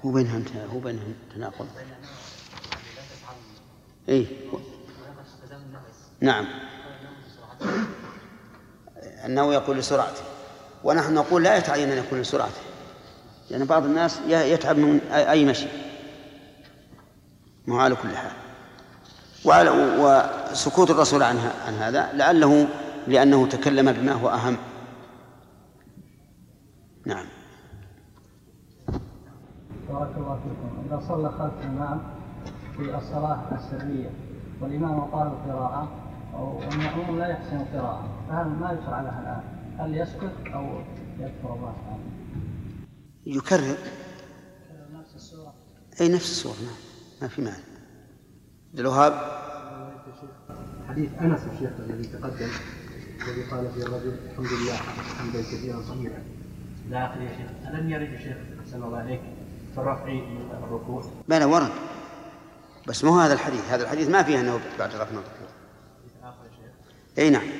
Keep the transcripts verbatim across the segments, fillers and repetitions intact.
هو بينها انت هو بينها تناقض. اي نعم انه يقول لسرعته، ونحن نقول لا يتعين ان يكون لسرعته، لان بعض الناس يتعب من اي مشي، ما على كل حال. وسكوت الرسول عن عن هذا لعله لانه تكلم بما هو اهم. نعم. بارك الله فيكم. إذا صلى خلف الإمام في الصلاة السرية والإمام قال القراءة والمأموم لا يحسن القراءة، فهل ما يشرع له الآن؟ هل يسكت أو يذكر الله تعالى؟ يكرر نفس السورة. أي نفس السورة، نعم ما في معنى. عبد الوهاب. حديث أنس الشيخ الذي تقدم الذي قال فيه الرجل الحمد لله حمدا كثيرا طيبا إلى آخره يا شيخ، ألم يرد الشيخ أحسن الله عليك في الرفع من الركوع؟ بلى ورد، بس مو هذا الحديث، هذا الحديث ما فيه أنه بعد رفع من الركوع. أي نعم.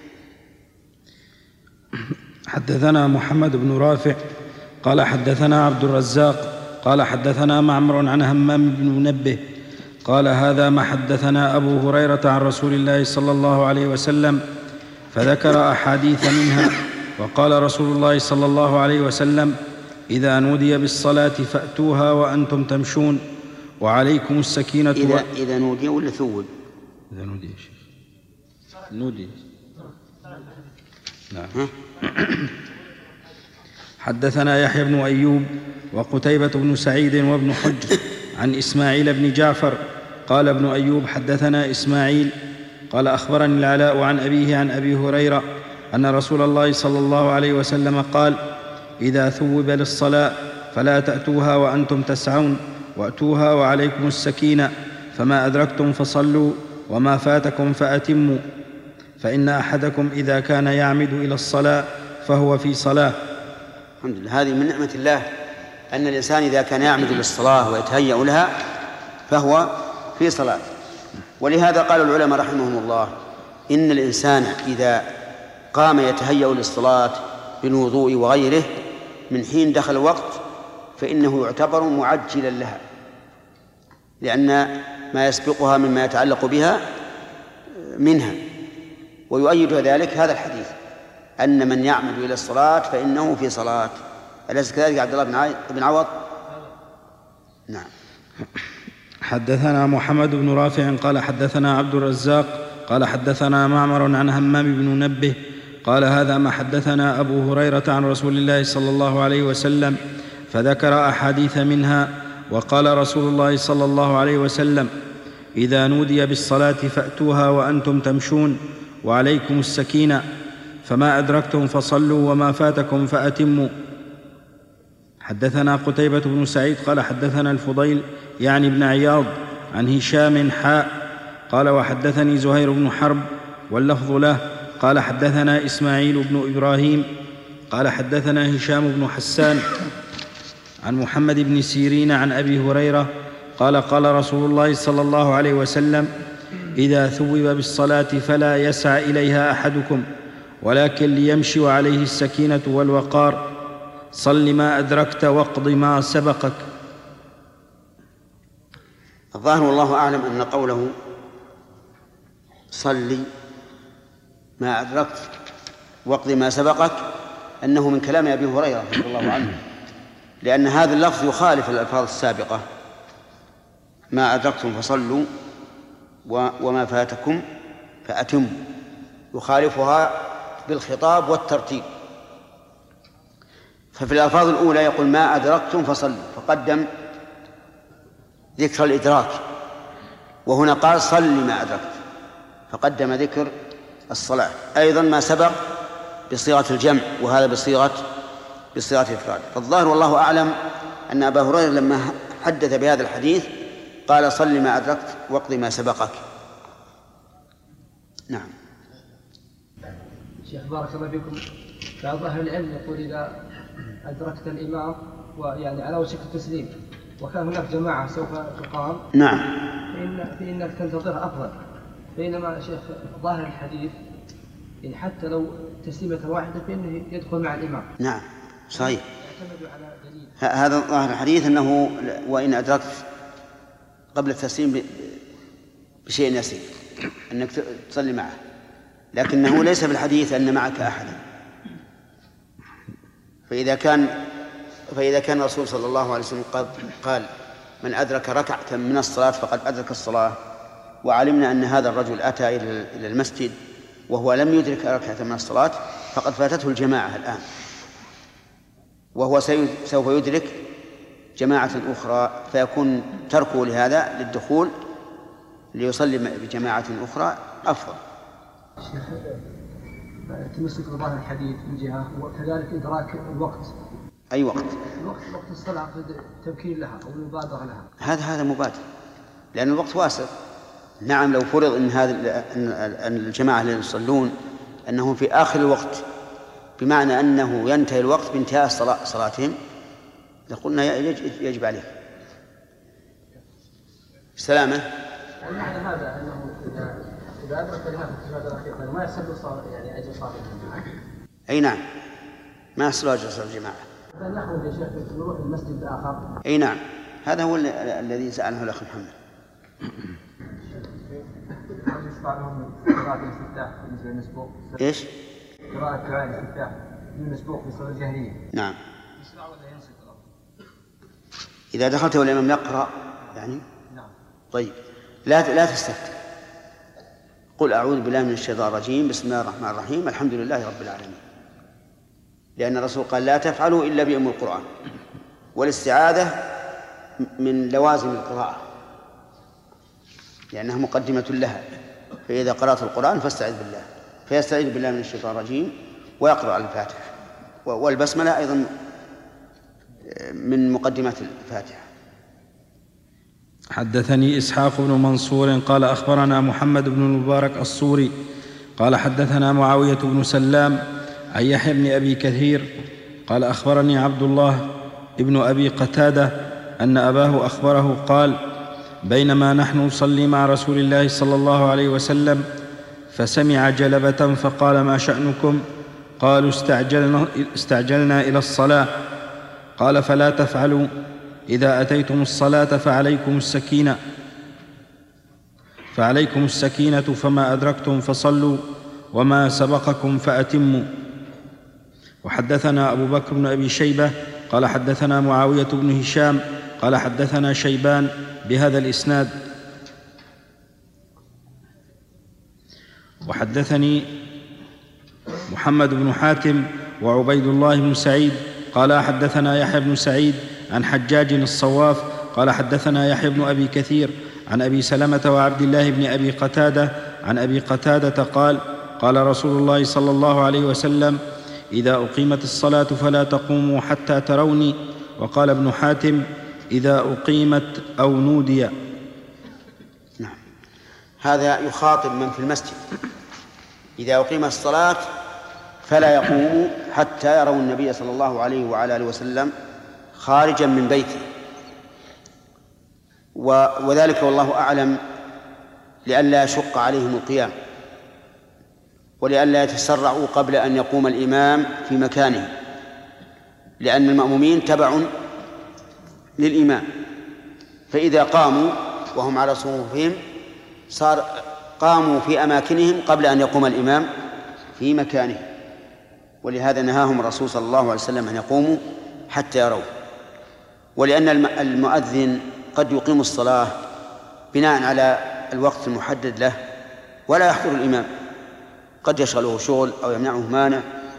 حدثنا محمد بن رافع قال حدثنا عبد الرزاق قال حدثنا معمر عن همام بن منبه قال هذا ما حدثنا أبو هريرة عن رسول الله صلى الله عليه وسلم، فذكر أحاديث منها، وقال رسول الله صلى الله عليه وسلم: إذا نودي بالصلاة فأتوها وأنتم تمشون وعليكم السكينة. إذا, إذا نودي ولا ثوب؟ إذا نودي يا شيخ نودي. نعم. حدثنا يحيى بن أيوب وقتيبة بن سعيد وابن حجر عن إسماعيل بن جعفر قال ابن أيوب حدثنا إسماعيل قال أخبرني العلاء عن أبيه عن أبي هريرة أن رسول الله صلى الله عليه وسلم قال: إذا ثوب للصلاة فلا تأتوها وأنتم تسعون، وأتوها وعليكم السكينة، فما أدركتم فصلوا وما فاتكم فأتموا، فإن أحدكم إذا كان يعمد إلى الصلاة فهو في صلاة. الحمد لله، هذه من نعمة الله أن الإنسان إذا كان يعمد للصلاة ويتهيأ لها فهو في صلاة. ولهذا قال العلماء رحمهم الله: إن الإنسان إذا قام يتهيأ للصلاة بالوضوء وغيره من حين دخل الوقت فإنه يعتبر معجلا لها، لأن ما يسبقها مما يتعلق بها منها. ويؤيد ذلك هذا الحديث أن من يعمد إلى الصلاة فإنه في صلاة. أليس كذلك عبد الله بن عوض؟ نعم. حدثنا محمد بن رافع قال حدثنا عبد الرزاق قال حدثنا معمر عن همام بن منبه قال هذا ما حدثنا أبو هريرة عن رسول الله صلى الله عليه وسلم، فذكر أحاديث منها، وقال رسول الله صلى الله عليه وسلم: إذا نودي بالصلاة فأتوها وأنتم تمشون وعليكم السكينة، فما أدركتم فصلوا وما فاتكم فأتموا. حدثنا قتيبة بن سعيد قال حدثنا الفضيل يعني ابن عياض عن هشام حاء قال وحدثني زهير بن حرب واللفظ له قال حدثنا إسماعيل بن إبراهيم قال حدثنا هشام بن حسان عن محمد بن سيرين عن أبي هريرة قال قال رسول الله صلى الله عليه وسلم: إذا ثوب بالصلاة فلا يسعى إليها أحدكم ولكن ليمشي وعليه السكينة والوقار، صل ما أدركت واقض ما سبقك. الظاهر والله أعلم أن قوله صل ما أدركت واقض ما سبقك أنه من كلام أبي هريرة رضي الله عنه، لأن هذا اللفظ يخالف الألفاظ السابقة: ما أدركتم فصلوا وما فاتكم فأتموا، يخالفها بالخطاب والترتيب. ففي الألفاظ الأولى يقول ما أدركتم فصلوا، فقدم ذكر الإدراك، وهنا قال صل ما أدركت فقدم ذكر الصلاة. أيضا ما سبق بصيغة الجمع وهذا بصيغة بصيغة الإفراد. فالظاهر والله أعلم أن أبا هريرة لما حدث بهذا الحديث قال صل ما أدركت واقض ما سبقك. نعم. شيخ بارك الله فيكم، بعض أهل العلم يقول إذا أدركت الإمام ويعني على وشك التسليم وكان هناك جماعة سوف تقام، نعم، فإن فإنك تنتظر أفضل، بينما شيخ ظاهر الحديث إن حتى لو تسليمة واحدة فإنه يدخل مع الإمام. نعم صحيح. اعتمدوا على دليل هذا ظاهر الحديث أنه وإن أدركت قبل التسليم بشيء يسير أنك تصلي معه، لكنه ليس في الحديث أن معك أحدا. فإذا كان فإذا كان الرسول صلى الله عليه وسلم قال من أدرك ركعة من الصلاة فقد أدرك الصلاة، وعلمنا أن هذا الرجل أتى إلى المسجد وهو لم يدرك ركعة من الصلاة فقد فاتته الجماعة الآن، وهو سوف يدرك جماعة أخرى، فيكون تركه لهذا للدخول ليصلي بجماعة أخرى أفضل. تمسك بظاهر الحديث من جهة، وكذلك إدراك الوقت. أي وقت؟ الوقت وقت الصلاة التمكين لها أو المبادرة لها. هذا هذا مبادر، لأن الوقت واسع. نعم، لو فرض أن هذا أن الجماعة اللي يصلون أنهم في آخر الوقت، بمعنى أنه ينتهي الوقت بانتهاء صلاة صلاتهم، لقلنا يجب عليه سلامة. ومعنى هذا أنه إذا أدرك لهذا التجارة الأخيرة ما يحصل صار يعني أجل صلاة الجماعة. أي نعم، ما يحصل أجل صلاة الجماعة. فنحن يا شيخ نروح المسجد الآخر. أي نعم، هذا هو الذي سأله الأخ محمد. قراءة الاستفتاح بالنسبة للمسبوق. إيش؟ قراءة دعاء الاستفتاح للمسبوق في الصلاة الجهرية. نعم. إذا دخلت والإمام يقرأ يعني. نعم. طيب، لا لا تستفتح. قل أعوذ بالله من الشيطان الرجيم، بسم الله الرحمن الرحيم، الحمد لله رب العالمين. لأن الرسول قال لا تفعلوا إلا بأم القرآن، والاستعاذة من لوازم القراءة لأنها مقدمة لها. فإذا قرأت القرآن فاستعذ بالله، فيستعيذ بالله من الشيطان الرجيم ويقرأ الفاتحة، والبسملة أيضا من مقدمات الفاتحة. حدثني إسحاق بن منصور قال أخبرنا محمد بن المبارك الصوري قال حدثنا معاوية بن سلام عن يحيى بن أبي كثير قال أخبرني عبد الله ابن أبي قتادة أن أباه أخبره قال بينما نحن نصلي مع رسول الله صلى الله عليه وسلم فسمع جلبة فقال ما شأنكم؟ قالوا استعجلنا, استعجلنا إلى الصلاة. قال فلا تفعلوا، إذا أتيتم الصلاة فعليكم السكينة فعليكم السكينة فما أدركتم فصلوا وما سبقكم فأتموا. وحدثنا أبو بكر بن أبي شيبة قال حدثنا معاوية بن هشام قال حدثنا شيبان بهذا الإسناد. وحدثني محمد بن حاتم وعبيد الله بن سعيد قال حدثنا يحيى بن سعيد عن حجاج الصواف قال حدثنا يحيى بن أبي كثير عن أبي سلمة وعبد الله بن أبي قتادة عن أبي قتادة قال قال رسول الله صلى الله عليه وسلم إذا أقيمت الصلاة فلا تقوموا حتى تروني. وقال ابن حاتم إذا أقيمت أو نودي. نعم، هذا يخاطب من في المسجد. إذا أقيمت الصلاة فلا يقوموا حتى يروا النبي صلى الله عليه وعلى آله وسلم خارجا من بيته، وذلك والله أعلم لئلا يشق عليهم القيام ولئلا يتسرعوا قبل أن يقوم الإمام في مكانه، لأن المأمومين تبع للإمام، فإذا قاموا وهم على صفوفهم صار قاموا في أماكنهم قبل أن يقوم الإمام في مكانه، ولهذا نهاهم الرسول صلى الله عليه وسلم أن يقوموا حتى يروا. ولأن المؤذن قد يقيم الصلاة بناء على الوقت المحدد له ولا يحضر الإمام، قد يشغله شغل أو يمنعه مانع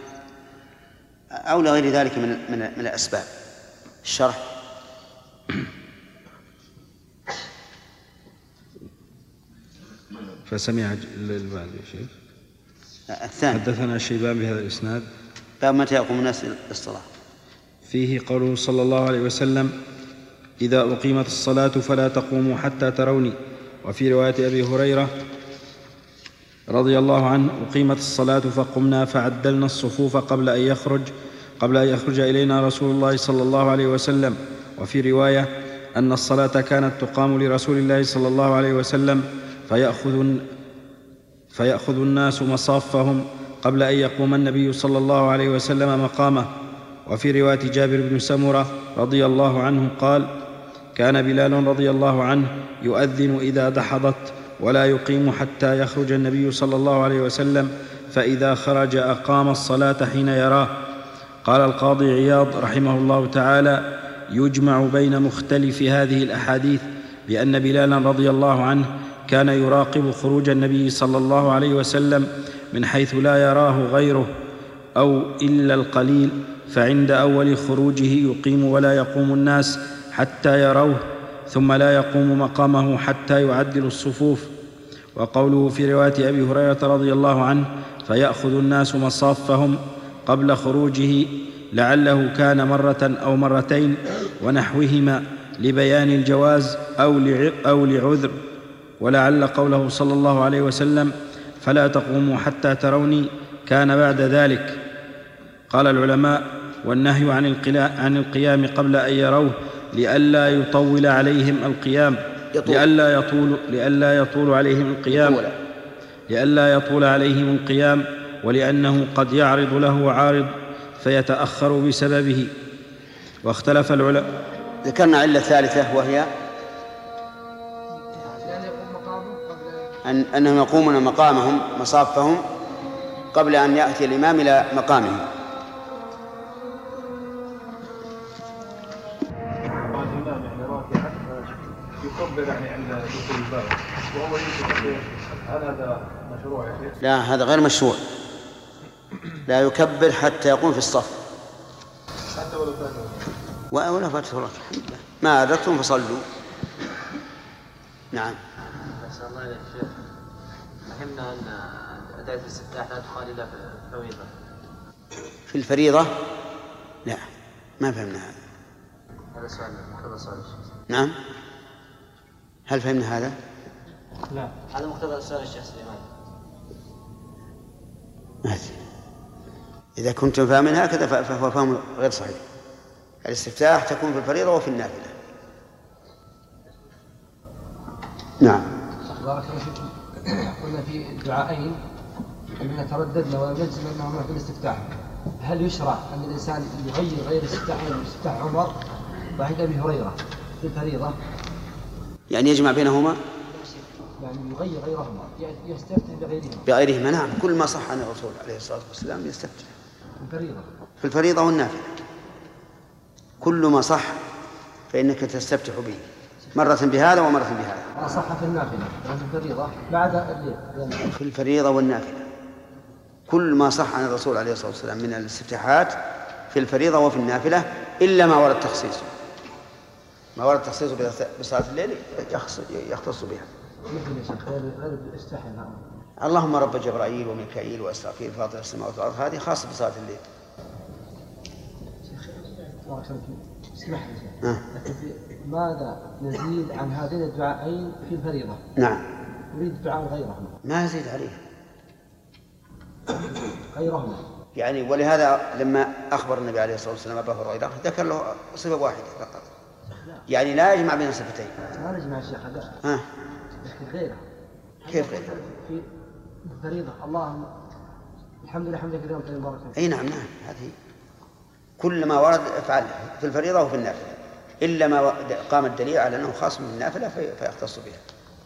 أو لغير ذلك من من من الأسباب. الشرح. فسمع البعض يا شيخ. الثاني حدثنا شيبان بهذا الإسناد. باب متى يقوم الناس للصلاة. فيه قوله صلى الله عليه وسلم إذا أقيمت الصلاة فلا تقوموا حتى تروني. وفي رواية أبي هريرة رضي الله عنه أقيمت الصلاة فقمنا فعدلنا الصفوف قبل أن يخرج قبل أن يخرج إلينا رسول الله صلى الله عليه وسلم. وفي رواية أن الصلاة كانت تقام لرسول الله صلى الله عليه وسلم فيأخذ, فيأخذ الناس مصافهم قبل أن يقوم النبي صلى الله عليه وسلم مقامه. وفي رواية جابر بن سمرة رضي الله عنه قال: كان بلال رضي الله عنه يؤذن إذا دحضت ولا يقيم حتى يخرج النبي صلى الله عليه وسلم، فإذا خرج أقام الصلاة حين يراه. قال القاضي عياض رحمه الله تعالى: يجمع بين مختلف هذه الأحاديث بأن بلالا رضي الله عنه كان يراقب خروج النبي صلى الله عليه وسلم من حيث لا يراه غيره أو إلا القليل، فعند أول خروجه يقيم ولا يقوم الناس حتى يروه، ثم لا يقوم مقامه حتى يعدل الصفوف. وقوله في رواية أبي هريرة رضي الله عنه: فيأخذ الناس مصافهم قبل خروجه، لعله كان مرة أو مرتين ونحوهما لبيان الجواز أو لعذر. ولعل قوله صلى الله عليه وسلم: فلا تقوموا حتى تروني، كان بعد ذلك. قال العلماء: والنهي عن القيام قبل أن يروه لئلا يطول عليهم القيام لئلا يطول لئلا يطول عليهم القيام لئلا يطول عليهم القيام ولأنه قد يعرض له عارض فيتأخر بسببه. واختلف العلماء. ذكرنا علة ثالثة وهي أن أنهم يقومون مقامهم مصافهم قبل أن يأتي الإمام إلى مقامه. يكبر يعني عند دخول الباب وهو يكبر، هل هذا مشروع يا شيخ؟ لا، هذا غير مشروع. لا يكبر حتى يقوم في الصف حتى ولو فاتوا ولا فاتوا الصلاة. الحمد لله، ما أدركتم فصلوا. نعم. أسأل الله إليك شيخ، فهمنا أن أداة الاستفتاح لا تخالي إلا في الفريضة. في الفريضة؟ لا، ما فهمنا هذا. هذا سؤال مقتضى سؤال الشيخ. نعم، هل فهمنا هذا؟ لا، هذا مقتضى سؤال الشيخ سليمان. إذا كنتم فاهمين هكذا فهو فهم غير صحيح. الاستفتاح تكون في الفريضة وفي النافلة. نعم. بارك الله فيكم. قلنا في الدعائين أننا ترددنا ولم نجزم أنهما في الاستفتاح. هل يشرع أن الإنسان يغير غير الاستفتاح من استفتاح عمر وعند أبي هريرة في الفريضة؟ يعني يجمع بينهما؟ يعني يغير غيرهما، يستفتح بغيرهما. بغيرهما، نعم. كل ما صح عن الرسول عليه الصلاة والسلام يستفتح في الفريضة في الفريضة والنافلة. كل ما صح فإنك تستفتح به مرة بهذا ومرة بهذا. ما صح في النافلة في الفريضة بعد الليل. في الفريضة والنافلة كل ما صح عن الرسول عليه الصلاة والسلام من الاستفتاحات في الفريضة وفي النافلة، إلا ما ورد تخصيصه. ما ورد تخصيصه بصلاة الليل يختص بها. اللهم رب جبرائيل وميكائيل وإسرافيل فاطر السماوات والأرض، هذه خاصة بصلاة الليل. اسمح لي، ماذا نزيد عن هذين الدعائين في الفريضة؟ نعم. نريد دعاء غيرهما. ما نزيد عليه غيرهما يعني. ولهذا لما أخبر النبي عليه الصلاة والسلام أبا هريرة ذكر له صفة واحدة فقط، يعني لا يجمع بين صفتين. ما نجمع الشيخ هذا. ها؟ غيره. كيف غيره؟ في الفريضة اللهم الحمد لله حمدا كثيرا طيبا مباركا. أي نعم نعم، هذه كل ما ورد افعله في الفريضة وفي النافلة، إلا ما قام الدليل على أنه خاص من النافلة فيختص بها.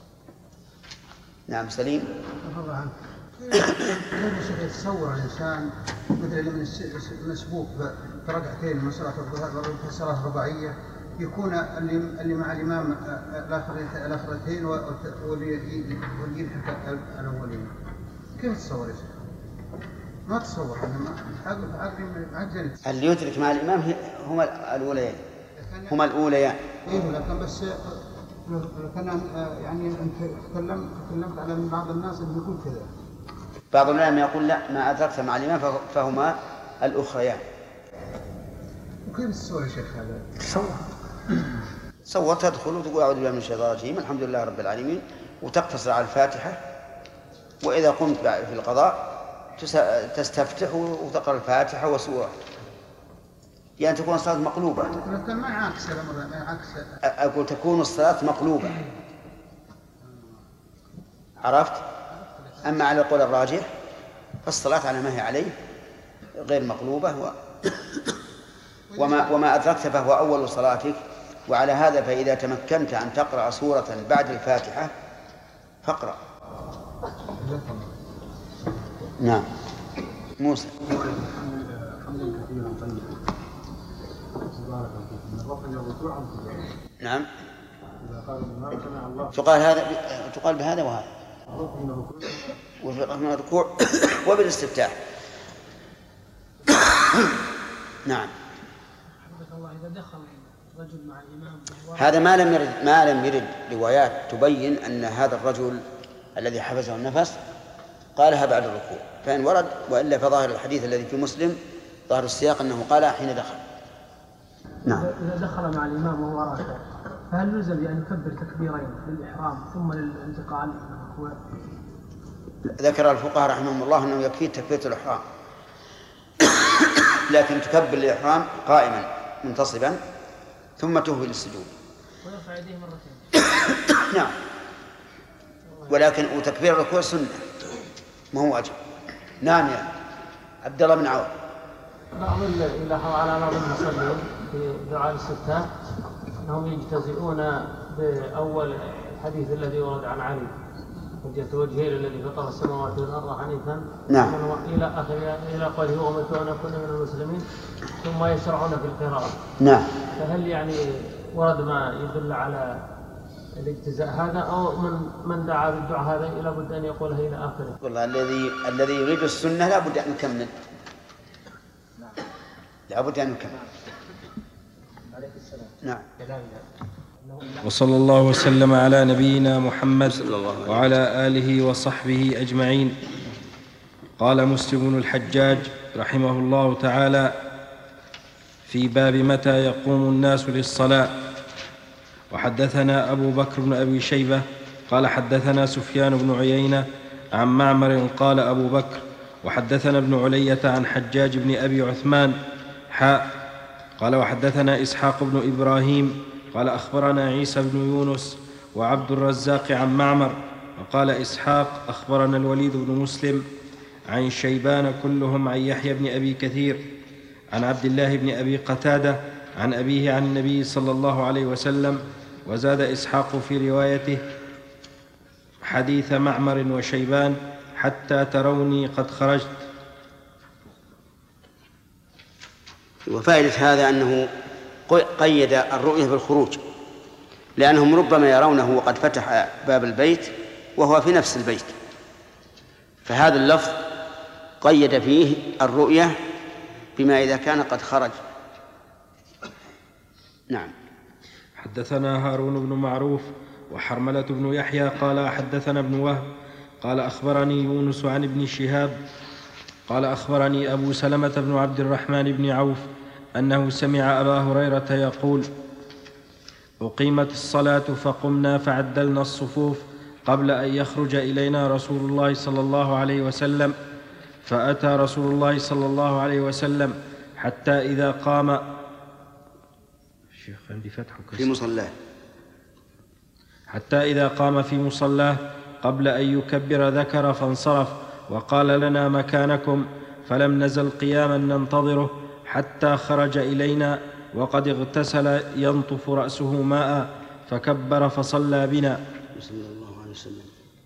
نعم. سليم. طبعا كيف يتصور الإنسان مثل من مسبوق بركعتين من صلاة الظهر في صلاة رباعية، يكون اللي اللي مع الإمام الآخرتين واللي يلحق الأولين، كيف تصور يا شيخ؟ ما تصور أنا ما عقلي اللي يدرك مع الإمام هما الأوليان هما الأوليان. إيه، لكن بس كان يعني أنت تكلم تكلمت على بعض الناس اللي يقول كذا. بعض العلماء يقول لا، ما أدركت مع الإمام فهما الأخريان. وكيف تسوي يا شيخ هذا؟ تصور تصور تدخل وتقول أعوذ بالله من الشيطان الرجيم الحمد لله رب العالمين وتقتصر على الفاتحة، وإذا قمت في القضاء تستفتح وتقرأ الفاتحة وسورة، يعني تكون الصلاة مقلوبة. لكن ما عكس الأمر، ما عكس. أقول تكون الصلاة مقلوبة، عرفت؟ أما على القول الراجح فالصلاة على ما هي عليه غير مقلوبة و... وما, وما أدركت فهو أول صلاتك. وعلى هذا فإذا تمكنت أن تقرأ سورة بعد الفاتحة فاقرأ. نعم. موسى. نعم. تقال هذا تقال بهذا وهذا وفي الركوع وبالاستفتاح. نعم. إذا دخل رجل مع الإمام هذا ما لم يرد ما لم يرد روايات تبين أن هذا الرجل الذي حبسه النفس قالها بعد الركوع، فإن ورد، وإلا فظاهر الحديث الذي في مسلم ظاهر السياق أنه قالها حين دخل. نعم. إذا دخل مع الإمام وهو راكع فهل يلزم بأن يكبر تكبيرين للإحرام ثم للانتقال من الركوع؟ ذكر الفقهاء رحمهم الله أنه يكفي تكبيرة الإحرام، لكن تكبر الإحرام قائما منتصبا ثم تهوي للسجود ويرفع يديه مرتين. نعم. ولكن وتكبير الركوع سنة ما هو واجب. نعم يا عبد الله بن عوف. بعض يلاحظ على بعض المصلين في دعاء الاستفتاح انهم يجتزئون باول الحديث الذي ورد عن علي وجهت وجهه الذي فطر السماوات والارض حنيفا. نعم. الى اخر الى قوله وامرت ان اكون من المسلمين ثم يشرعون في القراءه. نعم. فهل يعني ورد ما يدل على الاجتزاء هذا او من من دعا بالدعاء هذا الى بد ان يقولها الى اخره؟ والله الذي الذي يريد السنه لا بد ان يكمل. لا بد ان يكمل. نعم. وصلى الله وسلم على نبينا محمد وعلى آله وصحبه أجمعين. قال مسلم بن الحجاج رحمه الله تعالى في باب متى يقوم الناس للصلاة: وحدثنا أبو بكر بن أبي شيبة قال حدثنا سفيان بن عيينة عن معمر قال أبو بكر وحدثنا ابن علية عن حجاج بن أبي عثمان حاء قال وحدثنا إسحاق بن إبراهيم قال أخبرنا عيسى بن يونس وعبد الرزاق عن معمر وقال إسحاق أخبرنا الوليد بن مسلم عن شيبان كلهم عن يحيى بن أبي كثير عن عبد الله بن أبي قتادة عن أبيه عن النبي صلى الله عليه وسلم. وزاد إسحاق في روايته حديث معمر وشيبان حتى تروني قد خرجت. وفائدة هذا أنه قيد الرؤية بالخروج، لأنهم ربما يرونه وقد فتح باب البيت وهو في نفس البيت، فهذا اللفظ قيد فيه الرؤية بما إذا كان قد خرج. نعم. حدثنا هارون بن معروف وحرملة بن يحيى قال حدثنا ابن وهب قال أخبرني يونس عن ابن شهاب قال أخبرني أبو سلمة بن عبد الرحمن بن عوف أنه سمع أبا هريرة يقول: أقيمت الصلاة فقمنا فعدلنا الصفوف قبل أن يخرج إلينا رسول الله صلى الله عليه وسلم، فأتى رسول الله صلى الله عليه وسلم حتى إذا قام الشيخ عندي فتح في مصلاه حتى إذا قام في مصلاه قبل أن يكبر ذكر فانصرف وقال لنا مكانكم، فلم نزل قياما ننتظره حتى خرج إلينا وقد اغتسل ينطف رأسه ماء فكبر فصلى بنا. صلى الله عليه وسلم.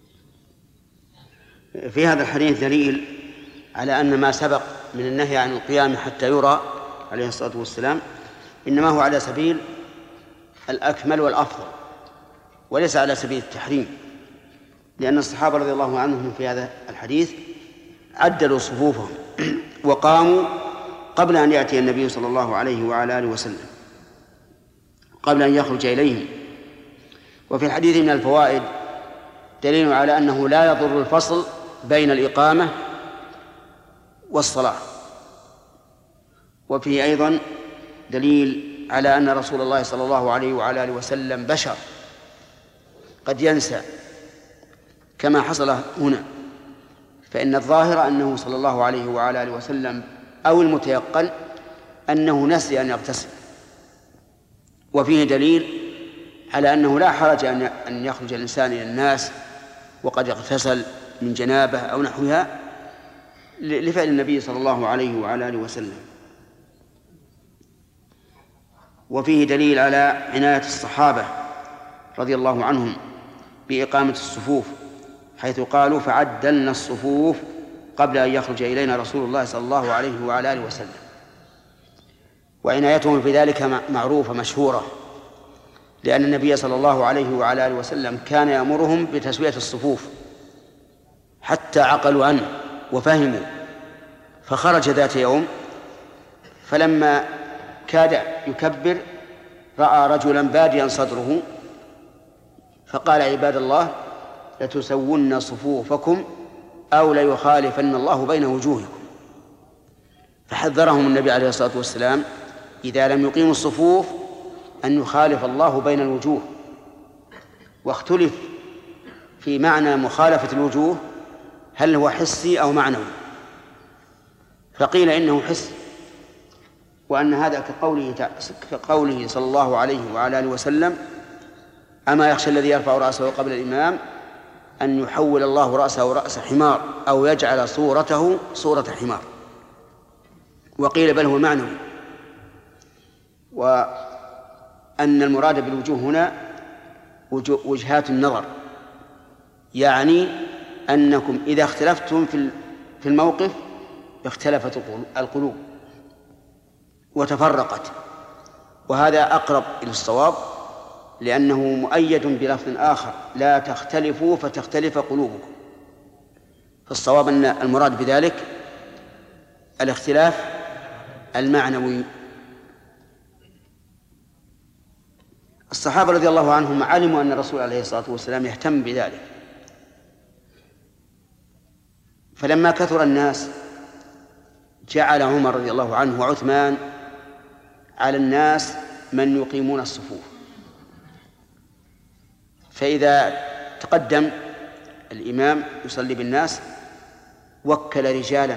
في هذا الحديث دليل على أن ما سبق من النهي عن القيام حتى يرى عليه الصلاة والسلام إنما هو على سبيل الأكمل والأفضل وليس على سبيل التحريم، لأن الصحابة رضي الله عنهم في هذا الحديث عدلوا صفوفهم وقاموا قبل أن يأتي النبي صلى الله عليه وعلى آله وسلم، قبل أن يخرج إليهم. وفي الحديث من الفوائد دليل على أنه لا يضر الفصل بين الإقامة والصلاة، وفيه أيضا دليل على أن رسول الله صلى الله عليه وعلى آله وسلم بشر قد ينسى كما حصل هنا، فإن الظاهر أنه صلى الله عليه وعلى آله وسلم أو المتيقن أنه نسي أن يغتسل. وفيه دليل على أنه لا حرج أن يخرج الإنسان إلى الناس وقد اغتسل من جنابه أو نحوها لفعل النبي صلى الله عليه وعلى آله وسلم. وفيه دليل على عناية الصحابة رضي الله عنهم بإقامة الصفوف، حيث قالوا فعدلنا الصفوف قبل أن يخرج إلينا رسول الله صلى الله عليه وعلى آله وسلم. وعنايتهم في ذلك معروفة مشهورة، لأن النبي صلى الله عليه وعلى آله وسلم كان يأمرهم بتسوية الصفوف حتى عقلوا عنه وفهموا. فخرج ذات يوم فلما كاد يكبر رأى رجلا باديا صدره فقال عباد الله لتسون صفوفكم أو ليخالفن الله بين وجوهكم. فحذرهم النبي عليه الصلاة والسلام إذا لم يقيموا الصفوف أن يخالف الله بين الوجوه. واختلف في معنى مخالفة الوجوه هل هو حسي أو معنوي، فقيل إنه حسي، وأن هذا كقوله, كقوله صلى الله عليه وعلى آله وسلم أما يخشى الذي يرفع رأسه قبل الإمام أن يحول الله رأسه رأس حمار أو يجعل صورته صورة حمار. وقيل بل هو معنوي، وأن المراد بالوجوه هنا وجهات النظر، يعني أنكم إذا اختلفتم في الموقف اختلفت القلوب وتفرقت، وهذا أقرب إلى الصواب لأنه مؤيد بلفظ آخر لا تختلفوا فتختلف قلوبكم. فالصواب أن المراد بذلك الاختلاف المعنوي. الصحابة رضي الله عنهم علموا أن الرسول عليه الصلاة والسلام يهتم بذلك، فلما كثر الناس جعل عمر رضي الله عنه وعثمان على الناس من يقيمون الصفوف. فإذا تقدم الإمام يصلي بالناس وكل رجالا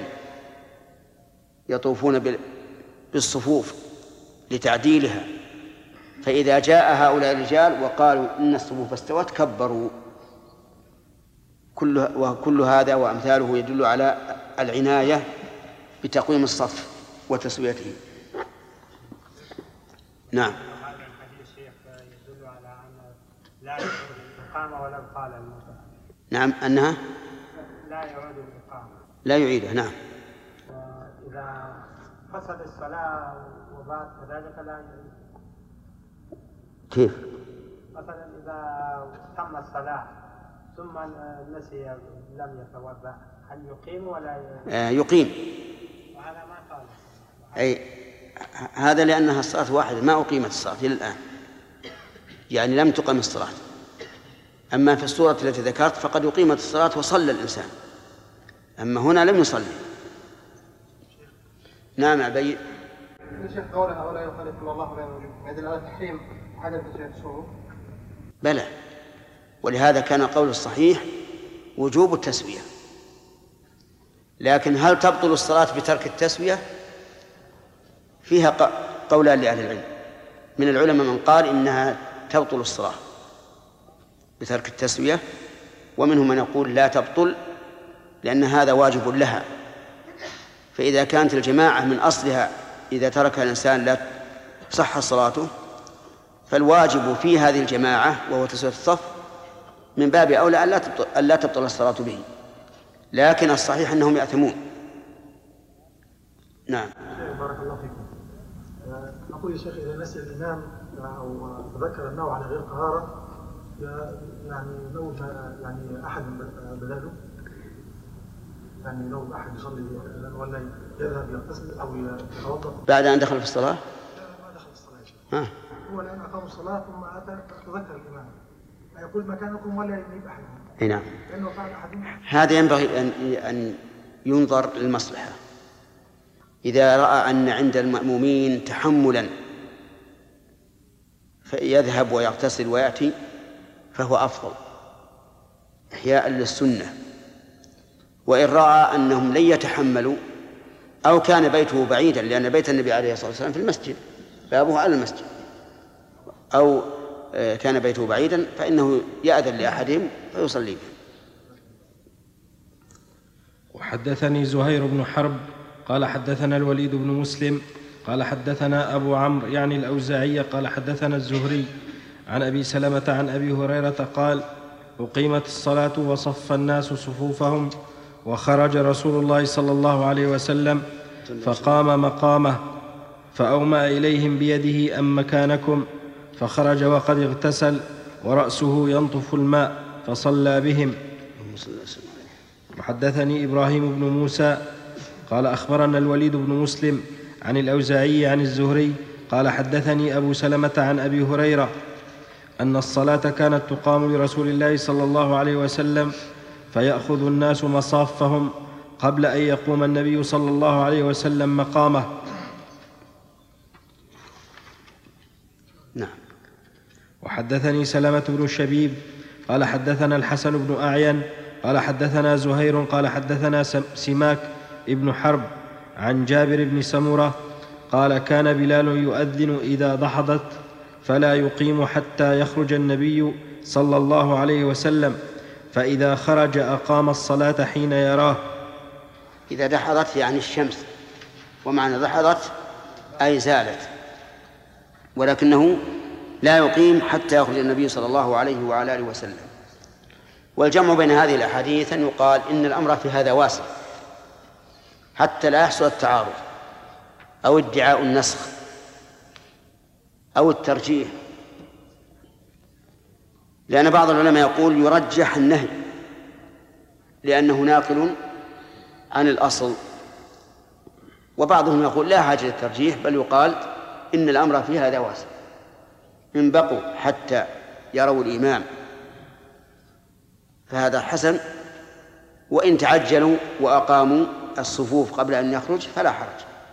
يطوفون بالصفوف لتعديلها، فإذا جاء هؤلاء الرجال وقالوا إن الصفوف استوت كبروا. كل وكل هذا وأمثاله يدل على العناية بتقويم الصف وتسويته. نعم. هذا الحديث شيخ يدل على أن لا يعود الإقامة ولا قال الموتى. نعم أنها لا يعود الإقامة. لا يعيدها. نعم. إذا فسد الصلاة وبعد كذلك لا يعيد. كيف؟ مثلا إذا تم الصلاة ثم نسي لم يتوضأ هل يقيم ولا آه يقيم؟ وهذا ما قال. أي هذا لأنها الصلاة واحدة ما أقيمت الصلاة إلى الآن، يعني لم تقم الصلاة. أما في السورة التي ذكرت فقد أقيمت الصلاة وصلى الإنسان، أما هنا لم يصلي. نعم أبي. الشيخ قولها ولا يخالف الله بين وجوهكم يدل على تحريم عدم تسوية الصفوف. بلى، ولهذا كان قول الصحيح وجوب التسوية. لكن هل تبطل الصلاة بترك التسوية؟ فيها قولان لأهل العلم. من العلماء من قال إنها تبطل الصلاة بترك التسوية، ومنهم من يقول لا تبطل لأن هذا واجب لها. فإذا كانت الجماعة من أصلها إذا تركها الإنسان لا صح صلاته، فالواجب في هذه الجماعة وهو تسوية الصف من باب أولى أن لا تبطل, أن لا تبطل الصلاة به، لكن الصحيح أنهم يأثمون. نعم. بارك الله فيكم. أقول يا شيخ إذا نسي الإمام أو تذكر النوم على غير طهارة يعني نوم يعني أحد بداله، يعني لو أحد يصلي ولا يذهب يغتسل أو يتوضأ بعد أن دخل في الصلاة؟ لا ما دخل في الصلاة يا شيخ. آه. هو الآن أقام الصلاة ثم أتى تذكر الإمام يقول مكانكم ولا يجيب أحد. نعم. لأنه قال أحد. هذا ينبغي أن أن ينظر للمصلحة. إذا رأى أن عند المأمومين تحملا فيذهب ويغتسل ويأتي فهو أفضل إحياء للسنة. وإن رأى أنهم لن يتحملوا أو كان بيته بعيدا، لأن بيت النبي عليه الصلاة والسلام في المسجد بابه على المسجد، أو كان بيته بعيدا فإنه يأذن لأحدهم فيصلي به. وحدثني زهير بن حرب قال حدثنا الوليد بن مسلم قال حدثنا أبو عمرو يعني الأوزاعي قال حدثنا الزهري عن أبي سلمة عن أبي هريرة قال أقيمت الصلاة وصف الناس صفوفهم وخرج رسول الله صلى الله عليه وسلم فقام مقامه فأومأ إليهم بيده أم مكانكم، فخرج وقد اغتسل ورأسه ينطف الماء فصلى بهم. وحدثني إبراهيم بن موسى قال أخبرنا الوليد بن مسلم عن الأوزاعي عن الزهري قال حدثني أبو سلمة عن أبي هريرة أن الصلاة كانت تقام لرسول الله صلى الله عليه وسلم فيأخذ الناس مصافهم قبل أن يقوم النبي صلى الله عليه وسلم مقامه. نعم. وحدثني سلمة بن شبيب قال حدثنا الحسن بن أعين قال حدثنا زهير قال حدثنا سماك ابن حرب عن جابر بن سمرة قال كان بلال يؤذن إذا دحضت فلا يقيم حتى يخرج النبي صلى الله عليه وسلم، فإذا خرج أقام الصلاة حين يراه. إذا دحضت يعني الشمس، ومعنى دحضت أي زالت، ولكنه لا يقيم حتى يخرج النبي صلى الله عليه وعلى آله وسلم. والجمع بين هذه الأحاديث أن يقال إن الأمر في هذا واسع حتى لا يحصل التعارض أو ادعاء النسخ أو الترجيح، لأن بعض العلماء يقول يرجح النهي لأنه ناقل عن الأصل، وبعضهم يقول لا حاجة للترجيح بل يقال إن الأمر في هذا واسع، إن بقوا حتى يروا الإمام فهذا حسن، وإن تعجلوا وأقاموا الصفوف قبل أن يخرج فلا حرج.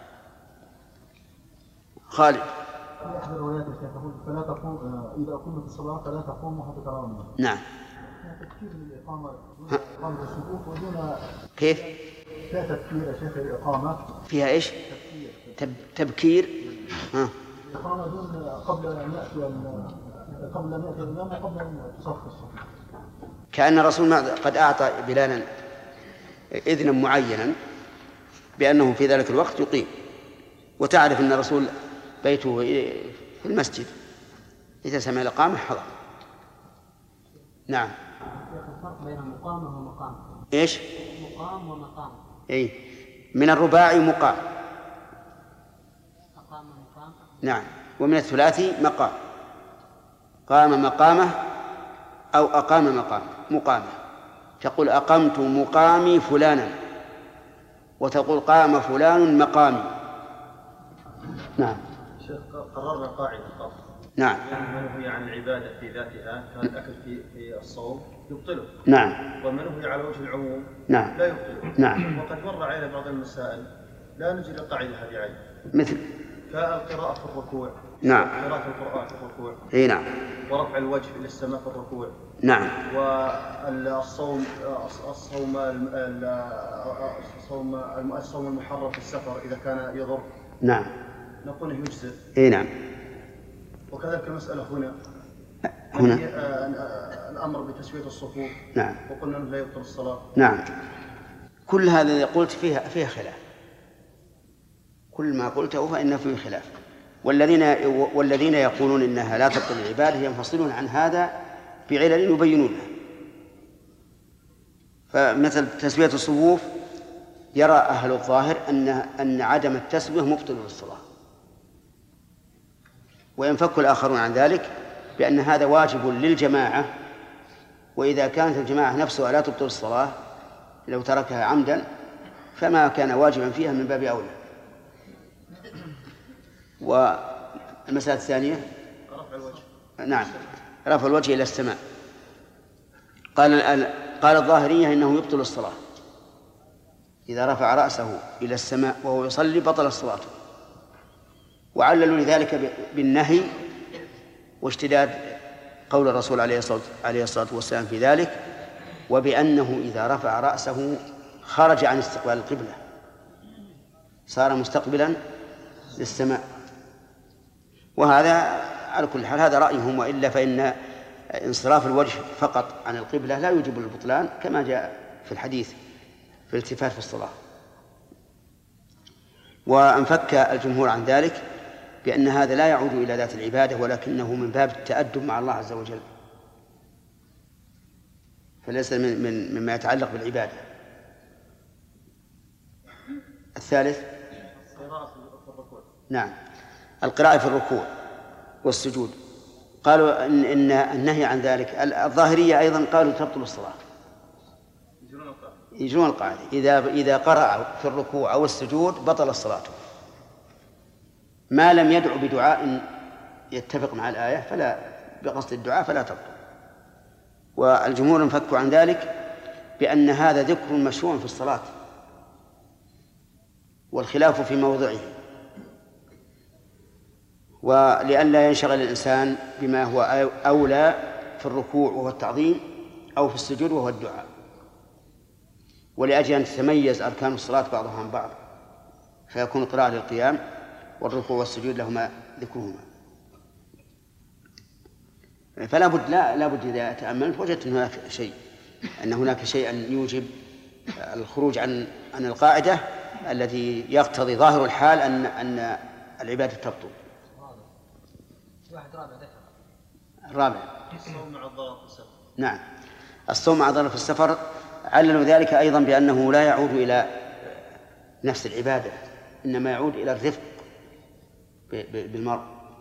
خالد. أحد الروايات الشيخ يقول فلا تقوم إذا أقيمت الصلاة فلا تقوموا حتى ترون. نعم. تفكير للإقامة دون إقامة الصفوف ودون كيف؟ فيها تفكير يا شيخ الإقامة. فيها إيش؟ تب... تبكير. ها. الإقامة دون قبل أن يأتي قبل أن يأتي الإمام وقبل أن تصف الصفوف. كأن الرسول قد أعطى بلالا إذنا معينا بأنه في ذلك الوقت يقيم، وتعرف أن الرسول بيته في المسجد إذا سمع الإقامة حضر. نعم. الفرق بين مقام ومقام. إيش؟ مقام ومقام. إيه، من الرباعي مقام. أقام مقام. نعم، ومن الثلاثي مقام. قام مقامه أو أقام مقام مقامه، تقول أقمت مقامي فلانا، وتقول قام فلان مقامي. نعم. شيخ قررنا قاعدة قبل. نعم. المنهي عن العبادة في ذاتها كالأكل في في الصوم يبطله. نعم. والمنهي على وجه العموم نعم. لا يبطله. نعم. وقد مر علينا بعض المسائل لا نجري القاعدة هذه عين. مثل كالقراءة في الركوع. نعم. قراءة القرآن في الركوع. اي نعم. ورفع الوجه إلى السماء في الركوع. نعم. والصوم الصوم الصوم الصوم المحرم في السفر إذا كان يضر. نعم. نقول يجزئ. اي نعم. وكذلك المسألة هنا هنا الأمر بتسوية الصفوف. نعم. وقلنا أنه لا يبطل الصلاة. نعم. كل هذا اللي قلت فيها فيها خلاف، كل ما قلته فإنه فيه خلاف، والذين والذين يقولون إنها لا تبطل العبادة ينفصلون عن هذا بعلل يبينونها. فمثل تسوية الصفوف يرى أهل الظاهر أن أن عدم التسوية مبطل للصلاة، وينفك الآخرون عن ذلك بأن هذا واجب للجماعة، وإذا كانت الجماعة نفسها لا تبطل الصلاة لو تركها عمدا فما كان واجبا فيها من باب أولى. والمسألة الثانية رفع الوجه. نعم، رفع الوجه إلى السماء. قال قال الظاهرية إنه يبطل الصلاة إذا رفع رأسه إلى السماء وهو يصلي بطل الصلاة، وعللوا لذلك بالنهي واشتداد قول الرسول عليه الصلاة والسلام في ذلك، وبأنه إذا رفع رأسه خرج عن استقبال القبلة، صار مستقبلا للسماء. وهذا على كل حال هذا رأيهم، وإلا فإن انصراف الوجه فقط عن القبلة لا يوجب البطلان كما جاء في الحديث في الالتفات في الصلاة. وانفك الجمهور عن ذلك بأن هذا لا يعود إلى ذات العبادة ولكنه من باب التأدب مع الله عز وجل، فليس من من مما يتعلق بالعبادة. الثالث نعم القراءة في الركوع والسجود، قالوا إن, إن النهي عن ذلك. الظاهرية أيضا قالوا تبطل الصلاة، يجرون القاعدة إذا إذا قرأ في الركوع أو السجود بطل الصلاة ما لم يدعو بدعاء يتفق مع الآية، فلا بقصد الدعاء فلا تبطل. والجمهور انفكوا عن ذلك بأن هذا ذكر مشروع في الصلاة والخلاف في موضعه، ولئلا ينشغل الإنسان بما هو أولى في الركوع وهو التعظيم أو في السجود وهو الدعاء، ولأجل أن تتميز أركان الصلاة بعضها عن بعض، فيكون القراءة للقيام والركوع والسجود لهما ذكرهما. فلا بد لا لا بد إذا تأملت وجدت أن هناك شيء أن هناك شيئا يوجب الخروج عن عن القاعدة التي يقتضي ظاهر الحال أن أن العبادة تبطل. واحد رابع ذكر الرابع الصوم مع الضرر في السفر. نعم الصوم مع الضرر في السفر عللوا ذلك أيضا بأنه لا يعود إلى نفس العبادة، إنما يعود إلى الرفق بالمرء،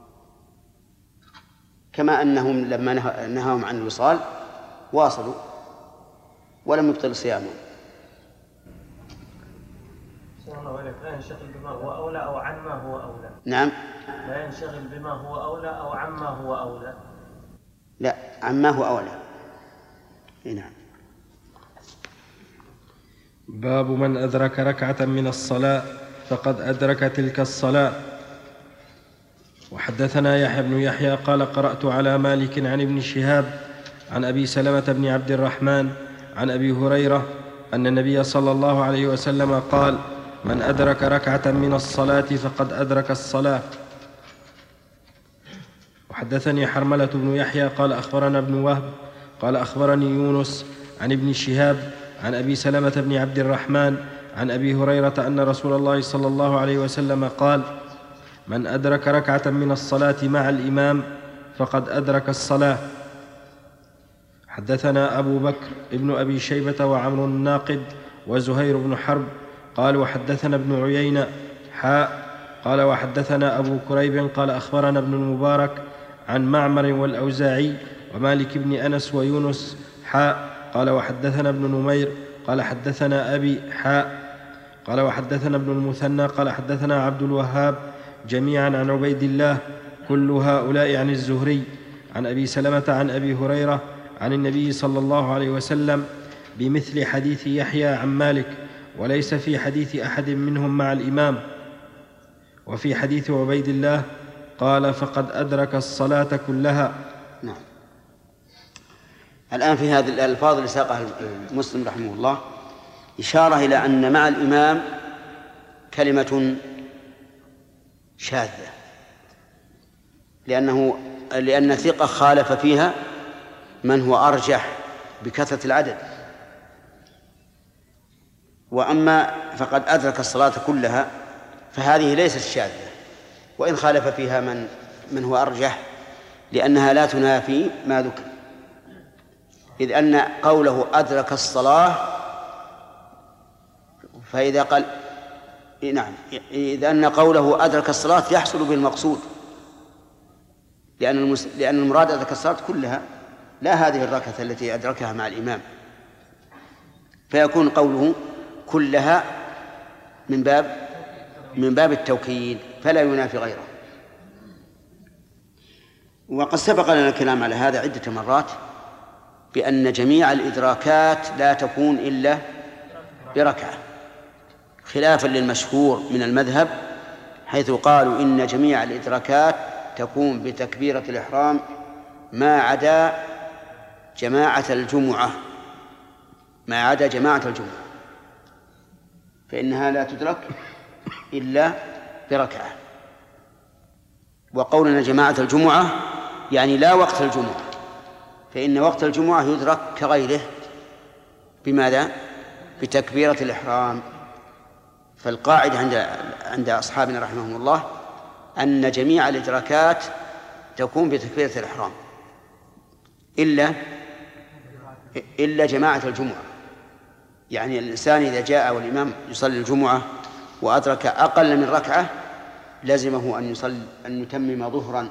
كما أنهم لما نهاهم عن الوصال واصلوا ولم يبطل صيامهم. لا ينشغل بما هو أولى أو عن ما هو أولى. نعم لا ينشغل بما هو أولى أو عما هو أولى. لا عما هو أولى. نعم. باب من أدرك ركعة من الصلاة فقد أدرك تلك الصلاة. وحدثنا يحيى بن يحيى قال قرأت على مالك عن ابن شهاب عن أبي سلمة بن عبد الرحمن عن أبي هريرة أن النبي صلى الله عليه وسلم قال: من أدرك ركعة من الصلاة فقد أدرك الصلاة. وحدثني حرملة بن يحيى قال أخبرنا ابن وهب قال أخبرني يونس عن ابن شهاب عن أبي سلمة بن عبد الرحمن عن أبي هريرة أن رسول الله صلى الله عليه وسلم قال: من أدرك ركعة من الصلاة مع الإمام فقد أدرك الصلاة. حدثنا أبو بكر ابن أبي شيبة وعمر الناقد وزهير بن حرب قال وحدثنا ابن عيينة حاء قال وحدثنا أبو كريب قال أخبرنا ابن المبارك عن معمر والأوزاعي ومالك بن أنس ويونس حاء قال وحدثنا ابن نمير قال حدثنا أبي حاء قال وحدثنا ابن المثنى قال حدثنا عبد الوهاب جميعا عن عبيد الله كل هؤلاء عن الزهري عن أبي سلمة عن أبي هريرة عن النبي صلى الله عليه وسلم بمثل حديث يحيى عن مالك، وليس في حديث أحد منهم مع الإمام. وفي حديث عبيد الله قال: فقد أدرك الصلاة كلها. نعم. الآن في هذه الألفاظ اللي ساقها مسلم رحمه الله إشارة إلى أن مع الإمام كلمة شاذة، لأنه لأن ثقة خالف فيها من هو أرجح بكثرة العدد. وأما فقد أدرك الصلاة كلها فهذه ليست شاذة، وإن خالف فيها من من هو أرجح، لأنها لا تنافي ما ذكر، إذ أن قوله أدرك الصلاة فإذا قال نعم إذ أن قوله أدرك الصلاة يحصل بالمقصود، لأن المس... لأن المراد أدرك الصلاة كلها لا هذه الركعة التي أدركها مع الإمام، فيكون قوله كلها من باب من باب التوكيد فلا ينافي غيره. وقد سبق لنا الكلام على هذا عدة مرات بأن جميع الإدراكات لا تكون إلا بركعة، خلافا للمشهور من المذهب حيث قالوا إن جميع الإدراكات تكون بتكبيرة الإحرام ما عدا جماعة الجمعة ما عدا جماعة الجمعة فإنها لا تدرك إلا بركعة. وقولنا جماعة الجمعة يعني لا وقت الجمعة، فإن وقت الجمعة يدرك كغيره بماذا؟ بتكبيرة الإحرام. فالقاعدة عند عند أصحابنا رحمهم الله أن جميع الإدراكات تكون بتكبيرة الإحرام إلا إلا جماعة الجمعة. يعني الإنسان إذا جاء والإمام يصلي الجمعة وأدرك أقل من ركعة لزمه أن يصلي أن يتمم ظهرا،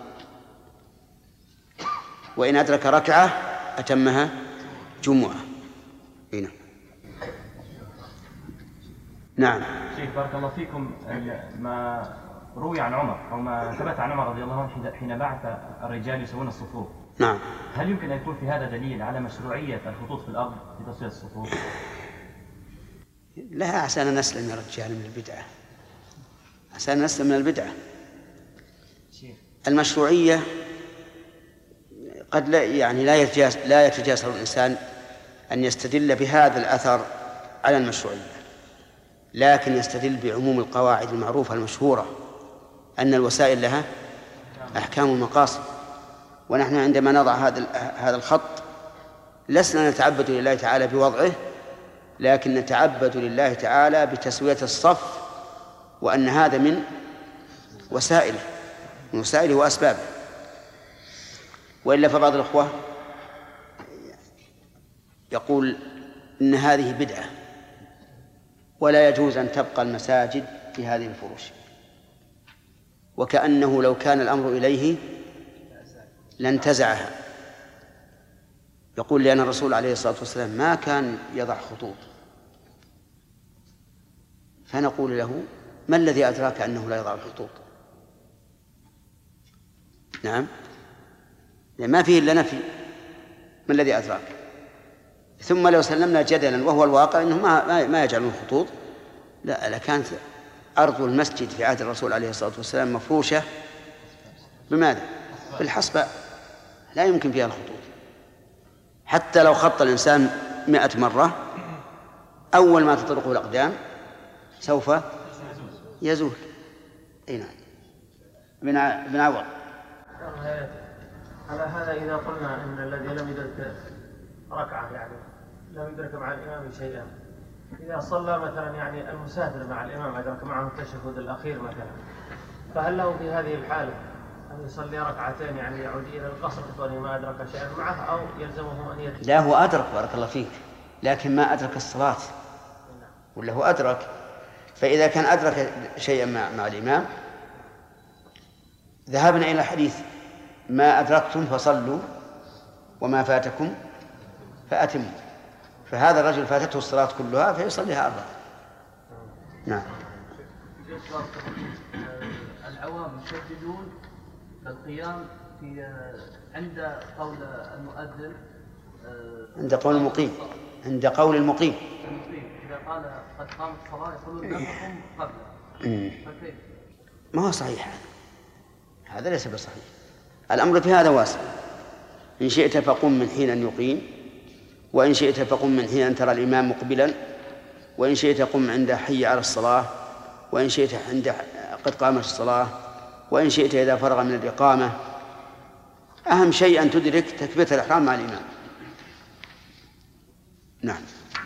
وإن أدرك ركعة أتمها جمعة. هنا نعم. شيخ بارك الله فيكم، ما روي عن عمر أو ما ثبت عن عمر رضي الله عنه حين بعث الرجال يسوون الصفوف، نعم، هل يمكن أن يكون في هذا دليل على مشروعية الخطوط في الأرض في تصوير الصفوف؟ لا، عسى أن نسلم يا رجال من البدعة، عسى أن نسلم من البدعة. المشروعية قد لا يعني لا يتجاس لا يتجاسر الإنسان أن يستدل بهذا الأثر على المشروعية، لكن يستدل بعموم القواعد المعروفة المشهورة أن الوسائل لها أحكام المقاصد. ونحن عندما نضع هذا هذا الخط لسنا نتعبد لله تعالى بوضعه، لكن نتعبد لله تعالى بتسوية الصف، وأن هذا من وسائله من وسائله وأسبابه. وإلا فبعض الأخوة يقول إن هذه بدعة ولا يجوز أن تبقى المساجد في هذه الفروش، وكأنه لو كان الأمر إليه لانتزعها. يقول لأن الرسول عليه الصلاة والسلام ما كان يضع خطوط، فنقول له ما الذي أدراك أنه لا يضع الخطوط؟ نعم، ما فيه إلا نفي، ما الذي أدراك؟ ثم لو سلمنا جدلا وهو الواقع أنه ما ما يجعلون خطوط، لا، لكانت أرض المسجد في عهد الرسول عليه الصلاة والسلام مفروشة بماذا؟ بالحصباء، لا يمكن فيها الخطوط. حتى لو خط الإنسان مئة مرة أول ما تطرقه الأقدام سوف يزول. أي نعم. ابن عوض. على هذا إذا قلنا إن الذي لم يدرك ركعة يعني لم يدرك مع الإمام شيئا، إذا صلى مثلا يعني المسافر مع الإمام أدرك معه التشهد الأخير مثلا، فهل له في هذه الحالة أن يصلي ركعتين يعني يعود إلى القصر كونه ما أدرك شيئا معه، أو يلزمه أن يتجه؟ لا، هو أدرك بارك الله فيك، لكن ما أدرك الصلاة، ولا هو أدرك. فإذا كان أدرك شيئا مع, مع الإمام ذهبنا إلى حديث ما أدركتم فصلوا وما فاتكم فأتموا، فهذا الرجل فاتته الصلاة كلها فيصليها أربعة. نعم. العوام يشددون القيام في عند قول المؤذن، عند قول المقيم عند قول المقيم إذا قال قد قامت الصلاة يقولون لا تقم قبل، فكيف؟ ما هو صحيح، هذا ليس بصحيح. الأمر في هذا واسع، إن شئت فقم من حين أن يقيم، وإن شئت فقم من حين أن ترى الإمام مقبلا، وإن شئت قم عند حي على الصلاة، وإن شئت عند قد قامت الصلاة، وإن شئت إذا فرغ من الإقامة. أهم شيء أن تدرك تكبيرة الإحرام مع الإمام. نعم.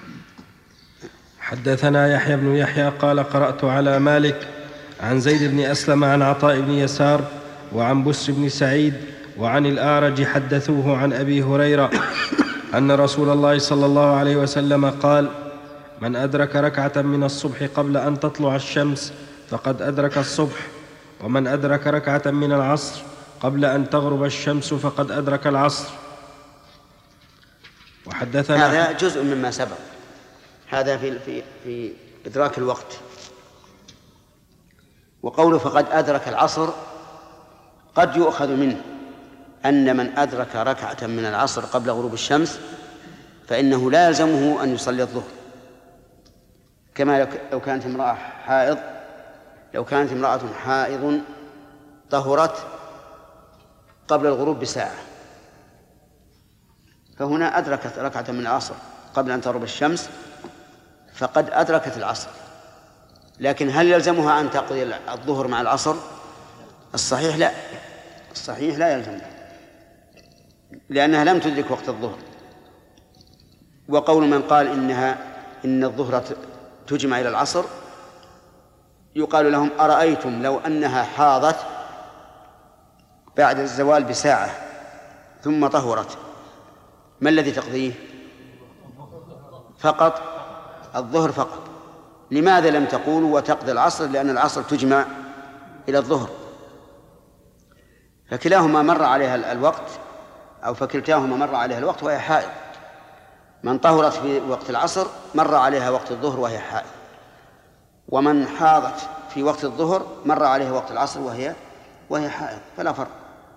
حدثنا يحيى بن يحيى قال قرأت على مالك عن زيد بن أسلم عن عطاء بن يسار وعن بسر بن سعيد وعن الأعرج حدثوه عن أبي هريرة أن رسول الله صلى الله عليه وسلم قال: من أدرك ركعة من الصبح قبل أن تطلع الشمس فقد أدرك الصبح، ومن أدرك ركعة من العصر قبل أن تغرب الشمس فقد أدرك العصر. وحدثنا هذا جزء مما سبق، هذا في في في إدراك الوقت. وقوله فقد أدرك العصر قد يؤخذ منه أن من أدرك ركعة من العصر قبل غروب الشمس فإنه لا يلزمه أن يصلي الظهر، كما لو كانت امرأة حائض لو كانت امرأة حائض طهرت قبل الغروب بساعة، فهنا أدركت ركعة من العصر قبل أن تغرب الشمس فقد أدركت العصر. لكن هل يلزمها أن تقضي الظهر مع العصر؟ الصحيح لا، الصحيح لا يلزمها، لأنها لم تدرك وقت الظهر. وقول من قال إنها إن الظهر تجمع إلى العصر يقال لهم أرأيتم لو أنها حاضت بعد الزوال بساعة ثم طهرت ما الذي تقضيه؟ فقط الظهر فقط. لماذا لم تقولوا وتقضي العصر؟ لأن العصر تجمع إلى الظهر، فكلاهما مر عليها الوقت أو فكلتاهما مر عليها الوقت وهي حائض. من طهرت في وقت العصر مر عليها وقت الظهر وهي حائض، ومن حاضت في وقت الظهر مر عليها وقت العصر وهي وهي حائض، فلا فرق.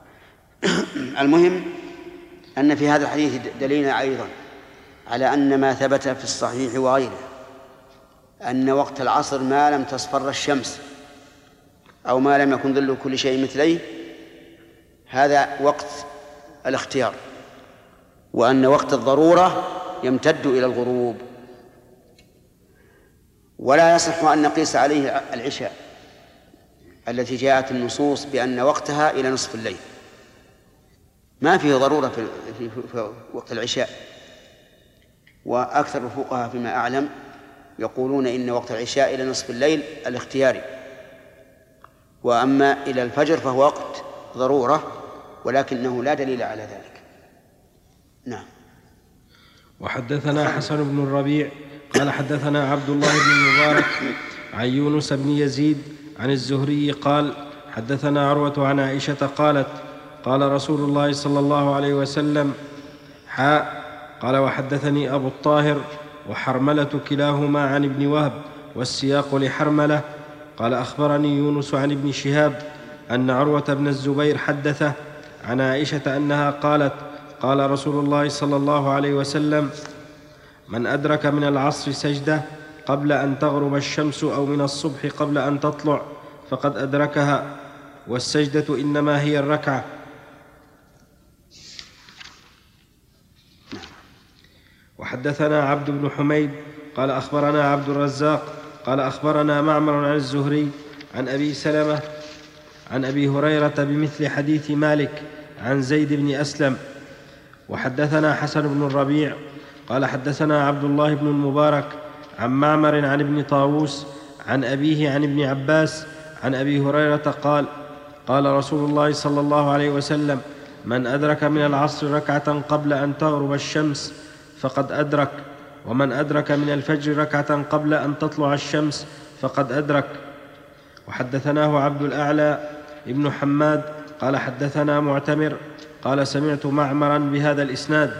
المهم أن في هذا الحديث دليل أيضا على أن ما ثبت في الصحيح وغيره أن وقت العصر ما لم تصفر الشمس أو ما لم يكن ظل كل شيء مثليه هذا وقت الاختيار، وأن وقت الضرورة يمتد إلى الغروب. ولا يصح أن نقيس عليه العشاء التي جاءت النصوص بأن وقتها إلى نصف الليل، ما فيه ضرورة في, في, في وقت العشاء. وأكثر الفقهاء فيما أعلم يقولون إن وقت العشاء إلى نصف الليل الاختياري، وأما إلى الفجر فهو وقت ضرورة ولكنه لا دليل على ذلك. نعم. وحدثنا حسن بن الربيع قال حدثنا عبد الله بن المبارك عن يونس بن يزيد عن الزهري قال حدثنا عروة عن عائشة قالت قال رسول الله صلى الله عليه وسلم حاء قال وحدثني أبو الطاهر وحرملة كلاهما عن ابن وهب والسياق لحرملة قال أخبرني يونس عن ابن شهاب أن عروة بن الزبير حدثه عن عائشة أنها قالت قال رسول الله صلى الله عليه وسلم من أدرك من العصر سجدة قبل أن تغرب الشمس أو من الصبح قبل أن تطلع فقد أدركها، والسجدة إنما هي الركعة. وحدثنا عبد بن حميد قال أخبرنا عبد الرزاق قال أخبرنا معمر عن الزهري عن أبي سلمة عن أبي هريرة بمثل حديث مالك عن زيد بن أسلم. وحدثنا حسن بن الربيع قال حدثنا عبد الله بن المبارك عن معمر عن ابن طاووس عن أبيه عن ابن عباس عن أبي هريرة قال قال رسول الله صلى الله عليه وسلم من أدرك من العصر ركعة قبل أن تغرب الشمس فقد أدرك، ومن أدرك من الفجر ركعة قبل أن تطلع الشمس فقد أدرك. وحدثناه عبد الأعلى ابن حماد قال حدثنا معتمر قال سمعت معمرا بهذا الإسناد.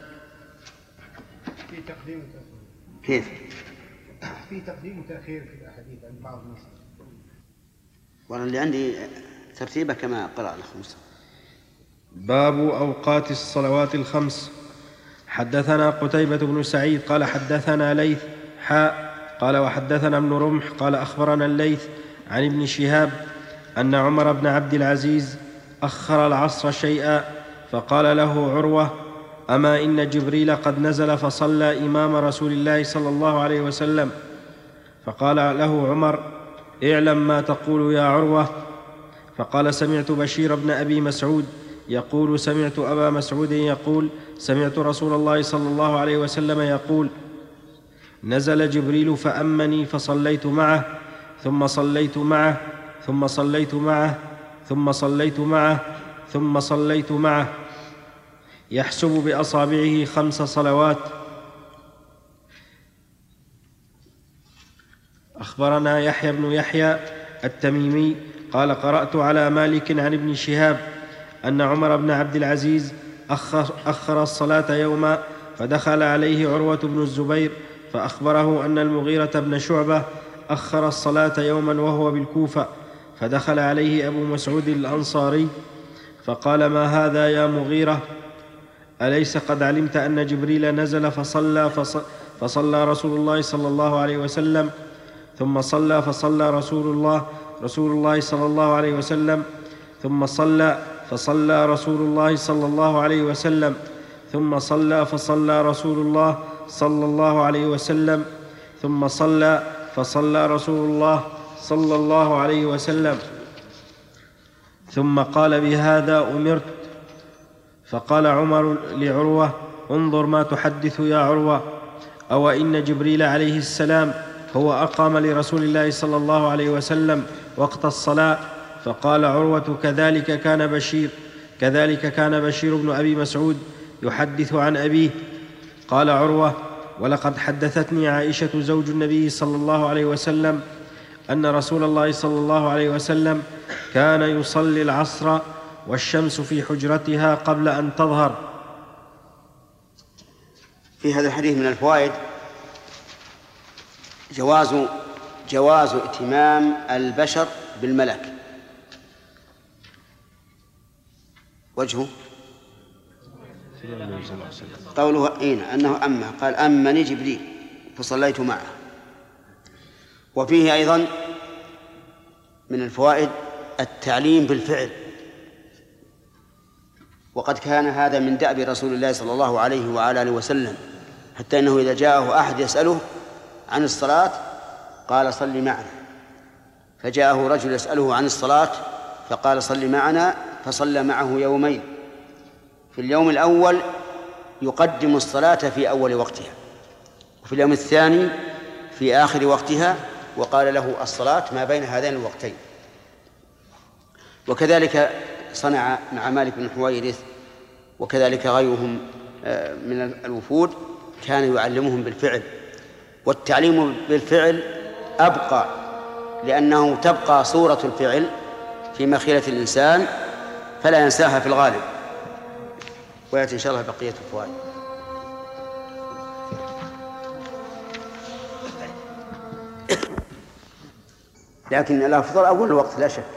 في تقديم وتأخير. كيف؟ في تقديم وتأخير في الأحاديث عند بعض الناس. وأنا اللي عندي ترتيبه كما قرأ الخمسة. باب أوقات الصلوات الخمس. حدثنا قتيبة بن سعيد قال حدثنا ليث حاء قال وحدثنا ابن رمح قال أخبرنا الليث عن ابن شهاب أن عمر بن عبد العزيز أخر العصر شيئا فقال له عروة أما إن جبريل قد نزل فصلى إمام رسول الله صلى الله عليه وسلم. فقال له عمر اعلم ما تقول يا عروة. فقال سمعت بشير بن أبي مسعود يقول سمعت أبا مسعود يقول سمعت رسول الله صلى الله عليه وسلم يقول نزل جبريل فأمني فصليت معه ثم صليت معه ثم صليت معه ثم صليت معه ثم صليت معه يحسب بأصابعه خمس صلوات. أخبرنا يحيى بن يحيى التميمي قال قرأت على مالك عن ابن شهاب أن عمر بن عبد العزيز أخر, أخر الصلاة يوما فدخل عليه عروة بن الزبير فأخبره أن المغيرة بن شعبة أخر الصلاة يوما وهو بالكوفة، فدخل عليه أبو مسعود الأنصاري فقال ما هذا يا مغيرة؟ أليس قد علمت أن جبريل نزل فصلى, فصلى رسول الله صلى الله عليه وسلم ثم صلى فصلى رسول الله رسول الله صلى الله عليه وسلم ثم صلى فصلى رسول الله صلى الله عليه وسلم ثم صلى فصلى رسول الله صلى الله عليه وسلم ثم صلى فصلى رسول الله صلى الله عليه وسلم ثم قال بهذا أمرت. فقال عمر لعروة انظر ما تحدث يا عروة، أو إن جبريل عليه السلام هو أقام لرسول الله صلى الله عليه وسلم وقت الصلاة. فقال عروة: كذلك كان بشير كذلك كان بشير بن أبي مسعود يحدث عن أبيه. قال عروة: ولقد حدثتني عائشة زوج النبي صلى الله عليه وسلم أن رسول الله صلى الله عليه وسلم كان يصلي العصر والشمس في حجرتها قبل أن تظهر. في هذا الحديث من الفوائد جواز جواز ائتمام البشر بالملك. وجهه قوله إين أنه أما قال أمني جبريل فصليت معه. وفيه أيضا من الفوائد التعليم بالفعل، وقد كان هذا من دأب رسول الله صلى الله عليه وعلى آله وسلم، حتى أنه إذا جاءه أحد يسأله عن الصلاة قال صل معنا، فجاءه رجل يسأله عن الصلاة فقال صل معنا، فصلى معه يومين. في اليوم الأول يقدم الصلاة في أول وقتها، وفي اليوم الثاني في آخر وقتها، وقال له الصلاة ما بين هذين الوقتين. وكذلك صنع مع مالك بن حويرث، وكذلك غيرهم من الوفود كان يعلمهم بالفعل. والتعليم بالفعل أبقى، لأنه تبقى صورة الفعل في مخيلة الإنسان فلا ينساها في الغالب. ويأتي إن شاء الله بقية الفوائد. لكن الأفضل أول الوقت لا شك.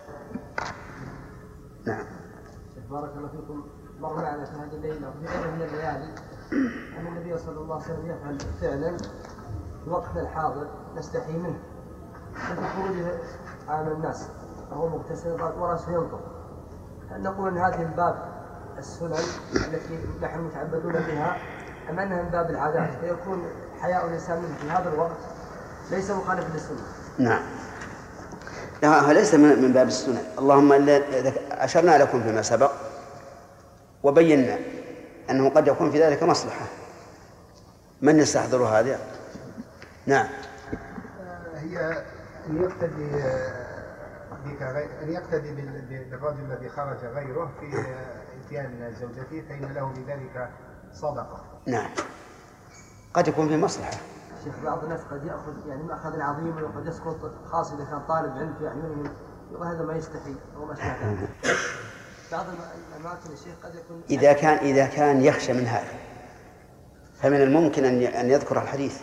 نعم. بارك الله فيكم. مر معنا في هذه الليلة وفي غيرها من الليالي أن النبي صلى الله عليه وسلم يفعل فعلا في وقتنا الحاضر نستحي منه، مثل خروجه على الناس وهو مغتسل ورأسه ينطق. هل نقول أن هذه من باب السنن التي نحن متعبدون بها، أم أنها من باب العادات فيكون حياء الإنسان منه في هذا الوقت ليس مخالفا للسنة؟ نعم، لا ليس من باب السنن، اللهم إلا أشرنا لكم فيما سبق وبينا أنه قد يكون في ذلك مصلحة. من يستحضر هذا؟ نعم. هي أن يقتدي بك أن يقتدي بالرجل الذي خرج غيره في إتيان زوجته، فإن له بذلك صدقة. نعم، قد يكون في مصلحة. شيخ بعض الناس قد يأخذ يعني مأخذ عظيم وقد يسقط، خاصة إذا كان طالب علم في أعينهم وهذا ما يستحي أو ما شابه. بعض الأماكن الشيخ قد يكون إذا كان إذا كان يخشى من هذا فمن الممكن أن أن يذكر الحديث،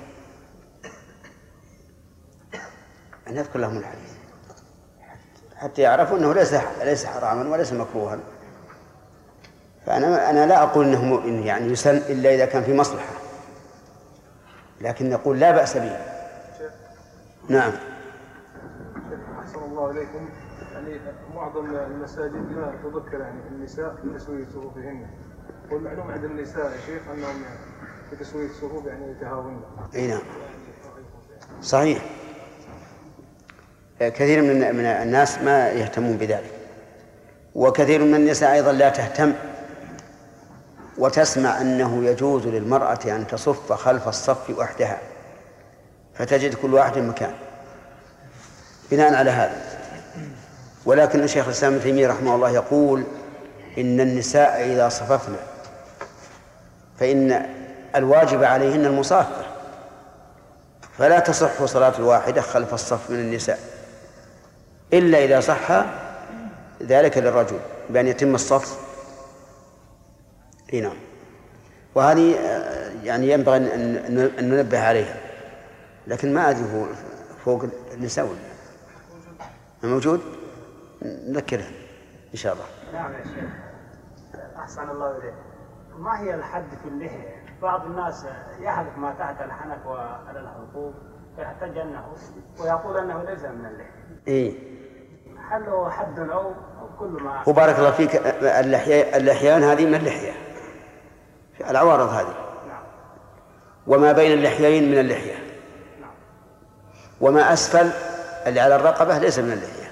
أن يذكر لهم الحديث حتى يعرفوا أنه ليس ليس حراما وليس مكروها. فأنا أنا لا أقول أنه يعني يسن إلا إذا كان في مصلحة، لكن نقول لا بأس به. نعم. أحسن الله إليكم. يعني معظم المساجد لا تذكر يعني النساء في تسوية صفوفهن، والمعلوم عند النساء يا شيخ أنهم يعني في تسوية الصفوف يعني يتهاون. أي نعم، صحيح. كثير من من الناس ما يهتمون بذلك، وكثير من النساء أيضا لا تهتم، وتسمع أنه يجوز للمرأة أن تصف خلف الصف وحدها، فتجد كل واحد مكان بناء على هذا. ولكن الشيخ الإسلام ابن تيمية رحمه الله يقول إن النساء إذا صففن فإن الواجب عليهن المصافة، فلا تصح صلاة الواحدة خلف الصف من النساء إلا إذا صح ذلك للرجل بأن يتم الصف. نعم. وهذه يعني ينبغي أن ننبه عليها، لكن ما أدري فوق النساء موجود، نذكرها إن شاء الله. نعم يا شيخ، أحسن الله إليك. ما هي الحد في اللحية؟ بعض الناس يحلق ما تحت الحنك وعلى الحلقوم فيحتج أنه ويقول أنه ليس من اللحية. إيه. هل هو حد أو كل ما؟ وبارك الله فيك، اللحية اللحيان هذه من اللحية، العوارض هذه. نعم. وما بين اللحيين من اللحية. نعم. وما أسفل اللي على الرقبة ليس من اللحية.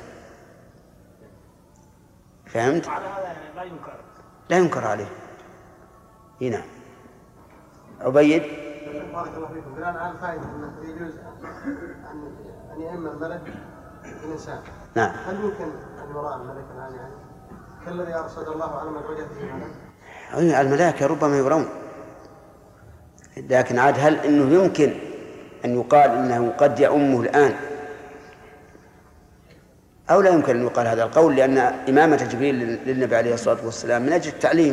فهمت؟ على هذا يعني لا ينكر. لا ينكر عليه. هنا عبيد. بارك الله فيكم. الآن على الفائدة أنه يجوز أن أن يأم الملك الإنسان. نعم. هل يمكن أن يرى الملك الآن يعني كالذي أرشد الله على من وجهه الملك؟ الملائكة ربما يرون، لكن عاد هل إنه يمكن أن يقال إنه قد يأمه الآن أو لا يمكن أن يقال هذا القول؟ لأن إمامة جبريل للنبي عليه الصلاة والسلام من أجل التعليم.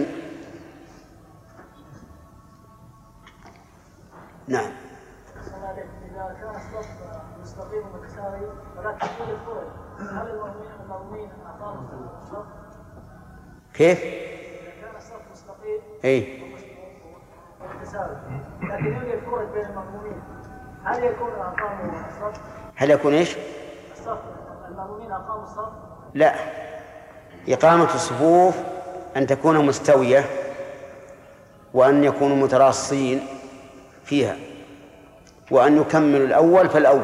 نعم. إذا كان الصف مستقيم متساوي ولكن فيه الفرج، هل المأمومين أقاموا الصف؟ كيف؟ إذا كان الصف مستقيم أي متساوي لكن يوجد فرج بين المأمومين، هل يكون أقاموا الصف؟ هل يكون إيش؟ الصف المأمومين أقاموا الصف؟ لا، إقامة الصفوف أن تكون مستوية وأن يكونوا متراصين فيها وأن يكملوا الأول فالأول.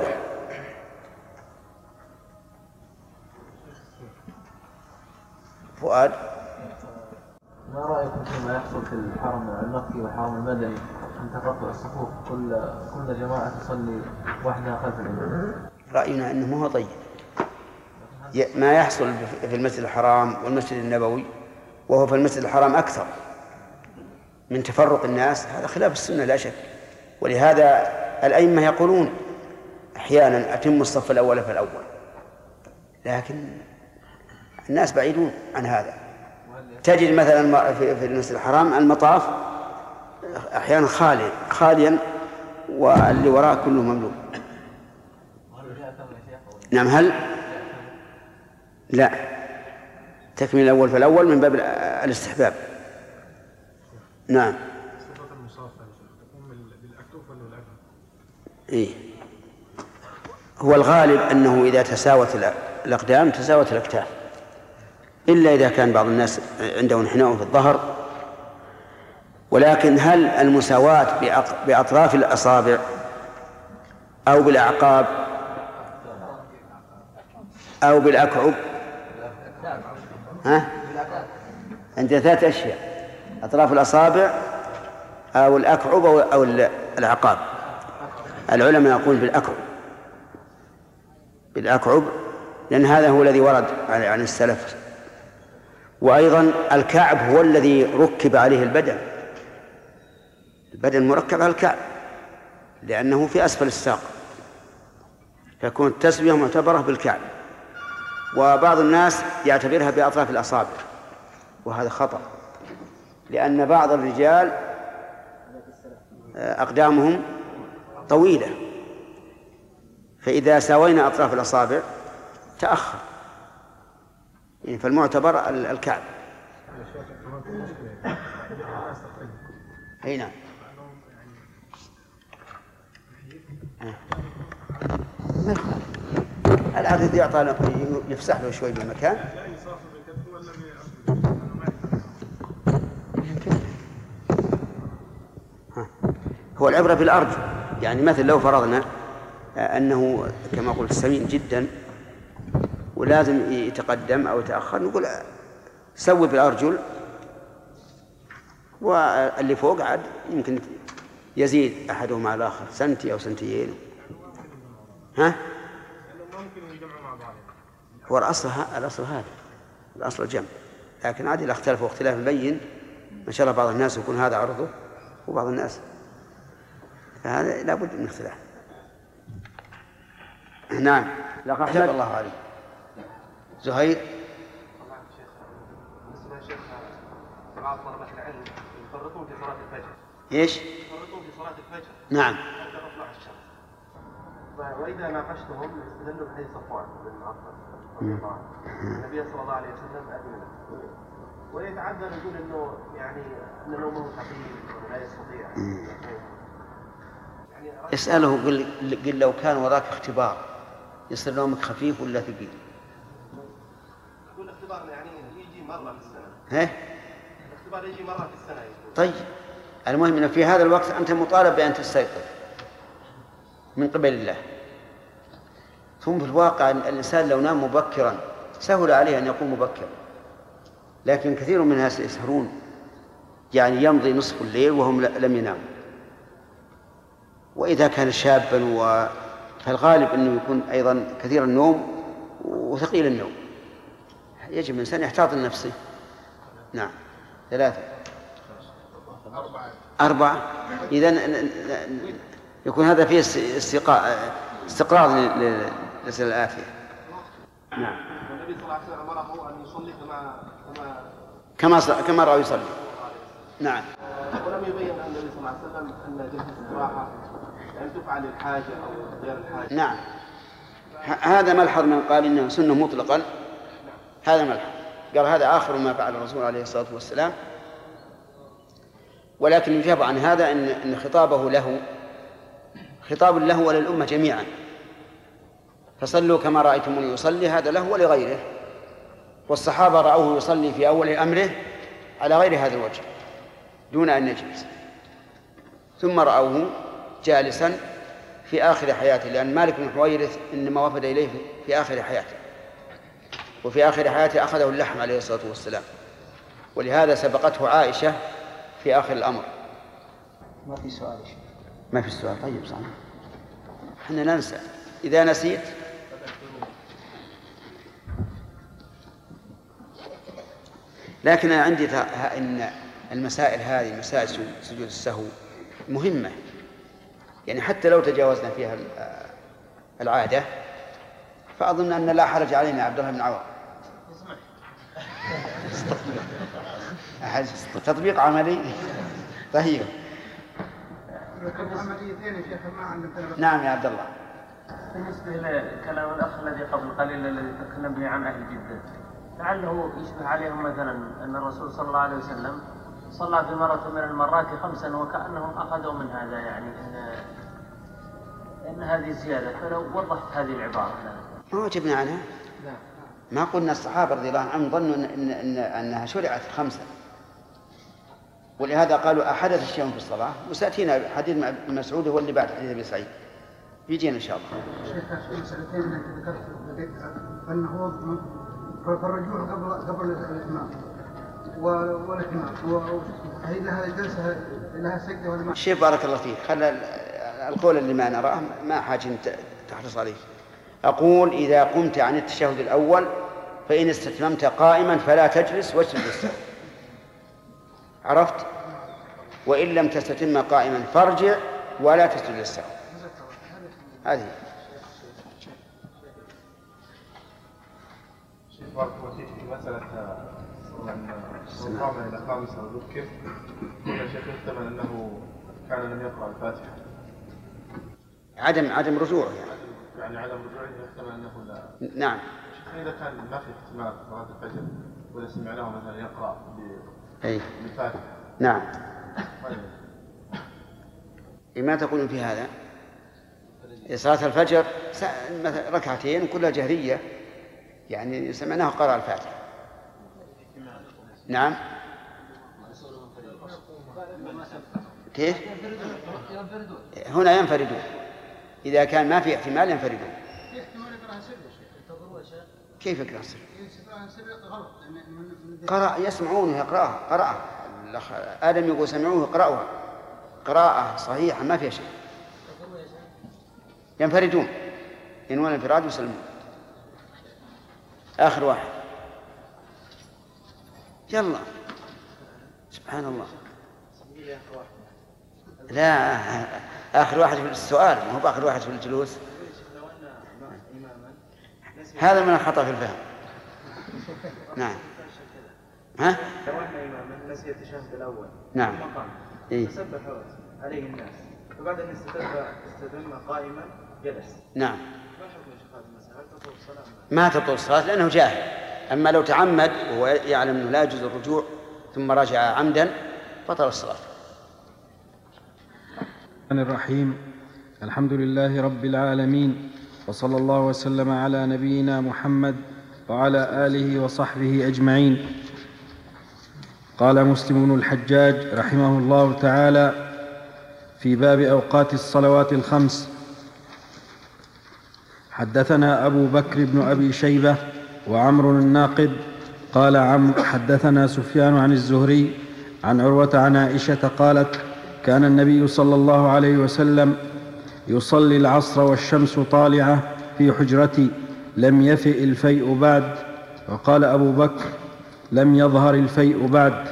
فؤاد، ما رأيكم فيما يحصل في الحرم المكي والحرم المدني من تقطع الصفوف، كل كل جماعة تصلي وحدها خلف الإمام؟ رأينا أنه ما هو طيب. ما يحصل في المسجد الحرام والمسجد النبوي وهو في المسجد الحرام أكثر من تفرق الناس، هذا خلاف السنة لا شك. ولهذا الأئمة يقولون أحيانا أتم الصف الأول فالأول، لكن الناس بعيدون عن هذا. تجد مثلا في المسجد الحرام المطاف أحيانا خاليا خاليا واللي وراء كله مملوء. نعم. هل لا تكمل الأول فالأول من باب الاستحباب. نعم. إيه؟ هو الغالب أنه إذا تساوت الأقدام تساوت الأكتاف، إلا إذا كان بعض الناس عنده انحناء في الظهر. ولكن هل المساواة بأطراف الأصابع أو بالأعقاب أو بالأكعب؟ ها؟ عند ثلاث أشياء: أطراف الأصابع أو الأكعب أو الأعقاب. العلماء يقول بالأكعب بالأكعب لأن هذا هو الذي ورد عن السلف. وأيضا الكعب هو الذي ركب عليه البدن، البدن مركب على الكعب لأنه في أسفل الساق، فيكون التسوية معتبرة بالكعب. وبعض الناس يعتبرها بأطراف الأصابع، وهذا خطأ، لأن بعض الرجال أقدامهم طويلة، فإذا ساوينا أطراف الأصابع تأخر، يعني فالمعتبر الكعب. أي نعم. العدد يعطى يفسح له شوي بالمكان. هو العبرة بالأرجل، يعني مثل لو فرضنا أنه كما قلت سمين جدا ولازم يتقدم أو يتأخر، نقول سوي بالأرجل، واللي فوق عاد يمكن يزيد أحدهما على الآخر سنتي أو سنتيين. ها؟ هو الأصل الأصل هذا الأصل الجمع، لكن عاد إذا اختلفوا اختلاف مبين ما شاء الله بعض الناس يكون هذا عرضه وبعض الناس، فهذا لا بد من اختلاف. نعم. لقد أحمد الله عليك. زهير. بالنسبة يا شيخ بعض طلبة العلم يفرطون في صلاة الفجر. ايش؟ يفرطون في صلاة الفجر. نعم. حتى تطلع الشمس. وإذا ناقشتهم يستدلوا بحديث صفوان بن معطل رضي الله عنه. النبي صلى الله عليه وسلم أذن له. ويتعذر يقول إنه يعني أن نومه خفيف ولا يستطيع. اسأله قل, قل لو كان وراك اختبار يصير نومك خفيف ولا ثقيل؟ يقول الاختبار يعني يجي مرة في السنة. ها؟ الاختبار يجي مرة في السنة يقول. طيب المهم أن في هذا الوقت أنت مطالب بأن تستيقظ من قبل الله. ثم في الواقع الإنسان لو نام مبكرا سهل عليه أن يقوم مبكرا، لكن كثير من الناس يسهرون، يعني يمضي نصف الليل وهم لم يناموا. وإذا كان شابا و... فالغالب أنه يكون أيضا كثير النوم وثقيل النوم، يجب الإنسان يحتاط لنفسه. نعم. ثلاثة أربعة. إذن يكون هذا فيه استقرار للأسئلة الآتية. نعم. النبي صلى الله عليه وسلم أمره أن يصلي كما كما كما كما رأى يصلي. نعم. ولم يبين أن النبي صلى الله عليه وسلم أن جلسة الاستراحة يعني تفعل الحاجة أو غير الحاجة. نعم. هذا ملحظ من قال إنه سنة مطلقا، هذا ملحظ، قال هذا آخر ما فعل الرسول عليه الصلاة والسلام. ولكن يجاب عن هذا إن إن خطابه له خطاب له وللأمة جميعا، فصلوا كما رأيتموني يصلي، هذا له ولغيره. والصحابة رأوه يصلي في أول أمره على غير هذا الوجه دون أن يجلس، ثم رأوه جالسا في آخر حياته، لأن مالك بن حويرث إنما وفد إليه في آخر حياته، وفي آخر حياته أخذه اللحم عليه الصلاة والسلام، ولهذا سبقته عائشة في آخر الأمر. ما في سؤال شيء. ما في السؤال. طيب صحيح، احنا ننسى إذا نسيت. لكن أنا عندي إن المسائل هذه مسائل سجود السهو مهمة، يعني حتى لو تجاوزنا فيها العادة فأظن أن لا حرج علينا يا عبد الله بن عوض. تطبيق عملي. طيب. نعم يا عبد الله. بالنسبة لكلام الأخ الذي قبل قليل الذي تكلم به عن أهل جدة، لعله يشبه عليهم مثلا أن الرسول صلى الله عليه وسلم صلى في مرة من المرات خمسا وكأنهم أخذوا من هذا، يعني أن أن هذه زيادة. فلو وضحت هذه العبارة. ما وجبنا عنها. لا. ما قلنا الصحابة رضي الله عنهم ظنوا إن إن إن أنها شرعت خمسة، ولهذا قالوا أحدث الشيء في الصلاة. وسأتينا حديث ابن مسعود هو اللي بعد حديث أبي سعيد يجينا إن شاء الله. شيخ في مسألتين أنت ذكرت فالنهوض فالرجوع قبل قبل الإتمام والإتمام وهي لها جلسة لها سجدة ولا ما؟ شيخ بارك الله فيك، خلى القول اللي ما نراه ما حاجة تحرص عليه. أقول إذا قمت عن التشهد الأول فإن استتممت قائما فلا تجلس واسجد للسهو، عرفت؟ وإن لم تستتم قائما فارجع ولا تسجد للسهو. هذه. شيخ بارك الله فيك في مسألة من قام إلى خامسة وذكر، قلنا شيخ يحتمل أنه كان لم يقرأ الفاتحة. عدم عدم رجوعه يعني. يعني عدم رجوعه يحتمل أنه لا. نعم. إذا كان ما في احتمال صلاة الفجر وإذا سمعناه مثلا يقرأ بالفاتحة. نعم. ما تقولون في هذا؟ صلاة الفجر ركعتين كلها جهرية، يعني سمعناه قرأ الفاتحة. نعم. كيف؟ هنا ينفردون، إذا كان ما في احتمال ينفردون. كيف يقرأ سر؟ قرأ يسمعونه يقرأها قرأها. آدم يقول سمعوه يقرأها قراءة صحيحة ما فيها شيء. ينفردون ينوون الانفراد ويسلمون. آخر واحد. يلا سبحان الله. لا آخر واحد في السؤال ما هو آخر واحد في الجلوس. هذا من الخطأ في الفهم. نعم. ها؟ لو أن إماما نسي التشهد الأول. نعم. إيه. فسبح عليه الناس، فبعد أن استتم قائما جلس. نعم. ما حكم شيخ هذه المسألة؟ هل تطول الصلاة؟ ما تطول الصلاة لأنه جاهل. أما لو تعمد وهو يعلم أنه لا يجوز الرجوع ثم رجع عمدا بطل الصلاة. الرحمن الرحيم. الحمد لله رب العالمين، وصلى الله وسلم على نبينا محمد وعلى آله وصحبه أجمعين. قال مسلم بن الحجاج رحمه الله تعالى في باب أوقات الصلوات الخمس: حدثنا أبو بكر بن أبي شيبة وعمر الناقد قال عمرو حدثنا سفيان عن الزهري عن عروة عن عائشة قالت: كان النبي صلى الله عليه وسلم يصلي العصر والشمس طالعة في حجرتي لم يفئ الفيء بعد. وقال أبو بكر لم يظهر الفيء بعد.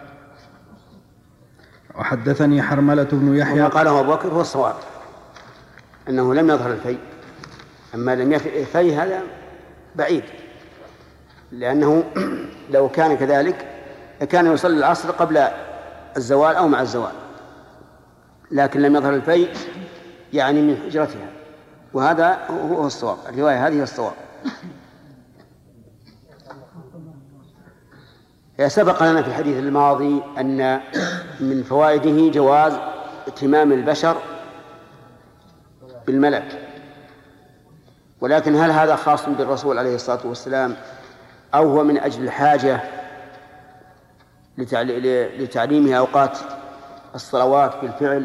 وحدثني حرملة بن يحيى. وما قاله أبو بكر هو الصواب، أنه لم يظهر الفيء. أما لم يفئ الفيء هذا بعيد، لأنه لو كان كذلك كان يصلي العصر قبل الزوال أو مع الزوال، لكن لم يظهر الفيء يعني من حجرتها، وهذا هو الصواب. الرواية هذه هي الصواب. سبق لنا في الحديث الماضي أن من فوائده جواز ائتمام البشر بالملك، ولكن هل هذا خاص بالرسول عليه الصلاة والسلام أو هو من أجل الحاجة لتعليمه أوقات الصلوات بالفعل؟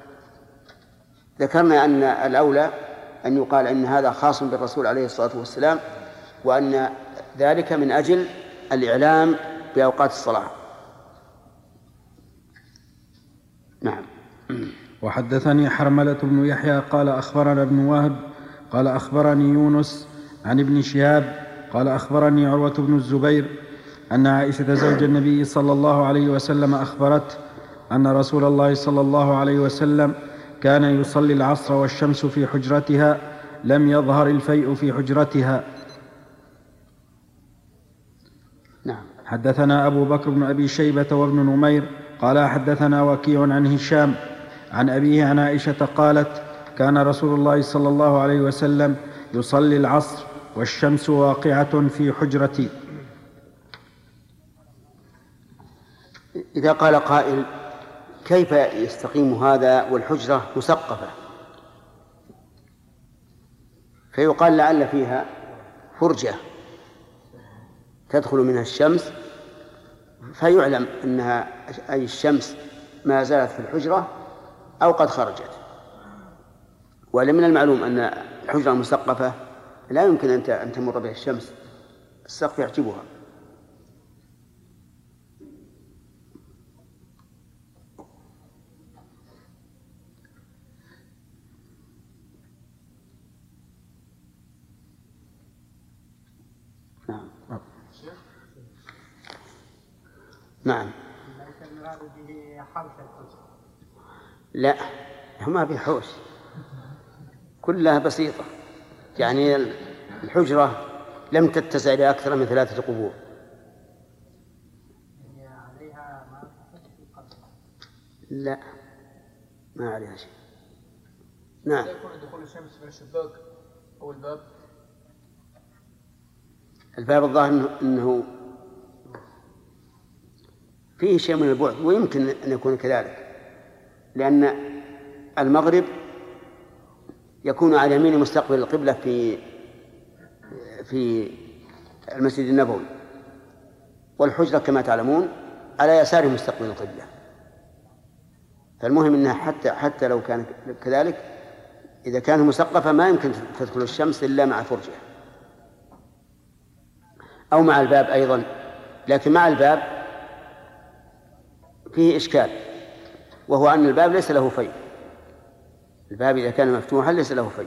ذكرنا أن الأولى أن يقال أن هذا خاص بالرسول عليه الصلاة والسلام، وأن ذلك من أجل الإعلام بأوقات الصلاة. نعم. وحدثني حرملة بن يحيى قال أخبرنا ابن وهب قال أخبرني يونس عن ابن شهاب قال أخبرني عروة بن الزبير أن عائشة زوج النبي صلى الله عليه وسلم أخبرت أن رسول الله صلى الله عليه وسلم كان يصلي العصر والشمس في حجرتها لم يظهر الفيء في حجرتها. نعم. حدثنا أبو بكر بن أبي شيبة وابن نمير قال حدثنا وكيع عن هشام عن أبيه عن عائشة قالت كان رسول الله صلى الله عليه وسلم يصلي العصر والشمس واقعة في حجرتي. إذا قال قائل كيف يستقيم هذا والحجرة مسقفة؟ فيقال لعل فيها فرجة تدخل منها الشمس فيعلم أنها أي الشمس ما زالت في الحجرة أو قد خرجت. ولمن المعلوم أن الحجرة المسقفة لا يمكن أن تمر بها الشمس، السقف يحجبها. نعم. نعم. لا، ما في حوش، كلها بسيطة، يعني الحجرة لم تتسع لأكثر من ثلاثة قبور. لا، ما عليها شيء. نعم. يكون دخول الشمس من الشباك أو الباب؟ الباب الظاهر أنه فيه شيء من البعد، ويمكن أن يكون كذلك، لأن المغرب يكون على يمين مستقبل القبلة في في المسجد النبوي، والحجرة كما تعلمون على يسار مستقبل القبلة. فالمهم أنها حتى حتى لو كان كذلك إذا كانت مسقفة ما يمكن تدخل الشمس إلا مع فرجة أو مع الباب أيضا، لكن مع الباب فيه إشكال، وهو أن الباب ليس له في. الباب إذا كان مفتوحا ليس له في.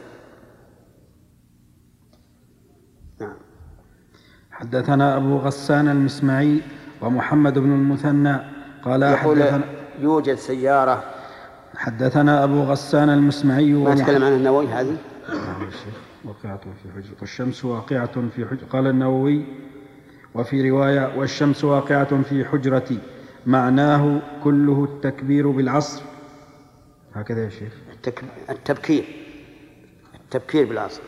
نعم. حدثنا أبو غسان المسمعي ومحمد بن المثنى قال حدثنا يوجد سيارة. حدثنا أبو غسان المسمعي ما تكلم عن النووي هذه واقعة في حجر والشمس واقعة في حجر. قال النووي وفي رواية والشمس واقعة في حجرتي معناه كله التكبير بالعصر. هكذا يا شيخ. التبكير التبكير بالعصر.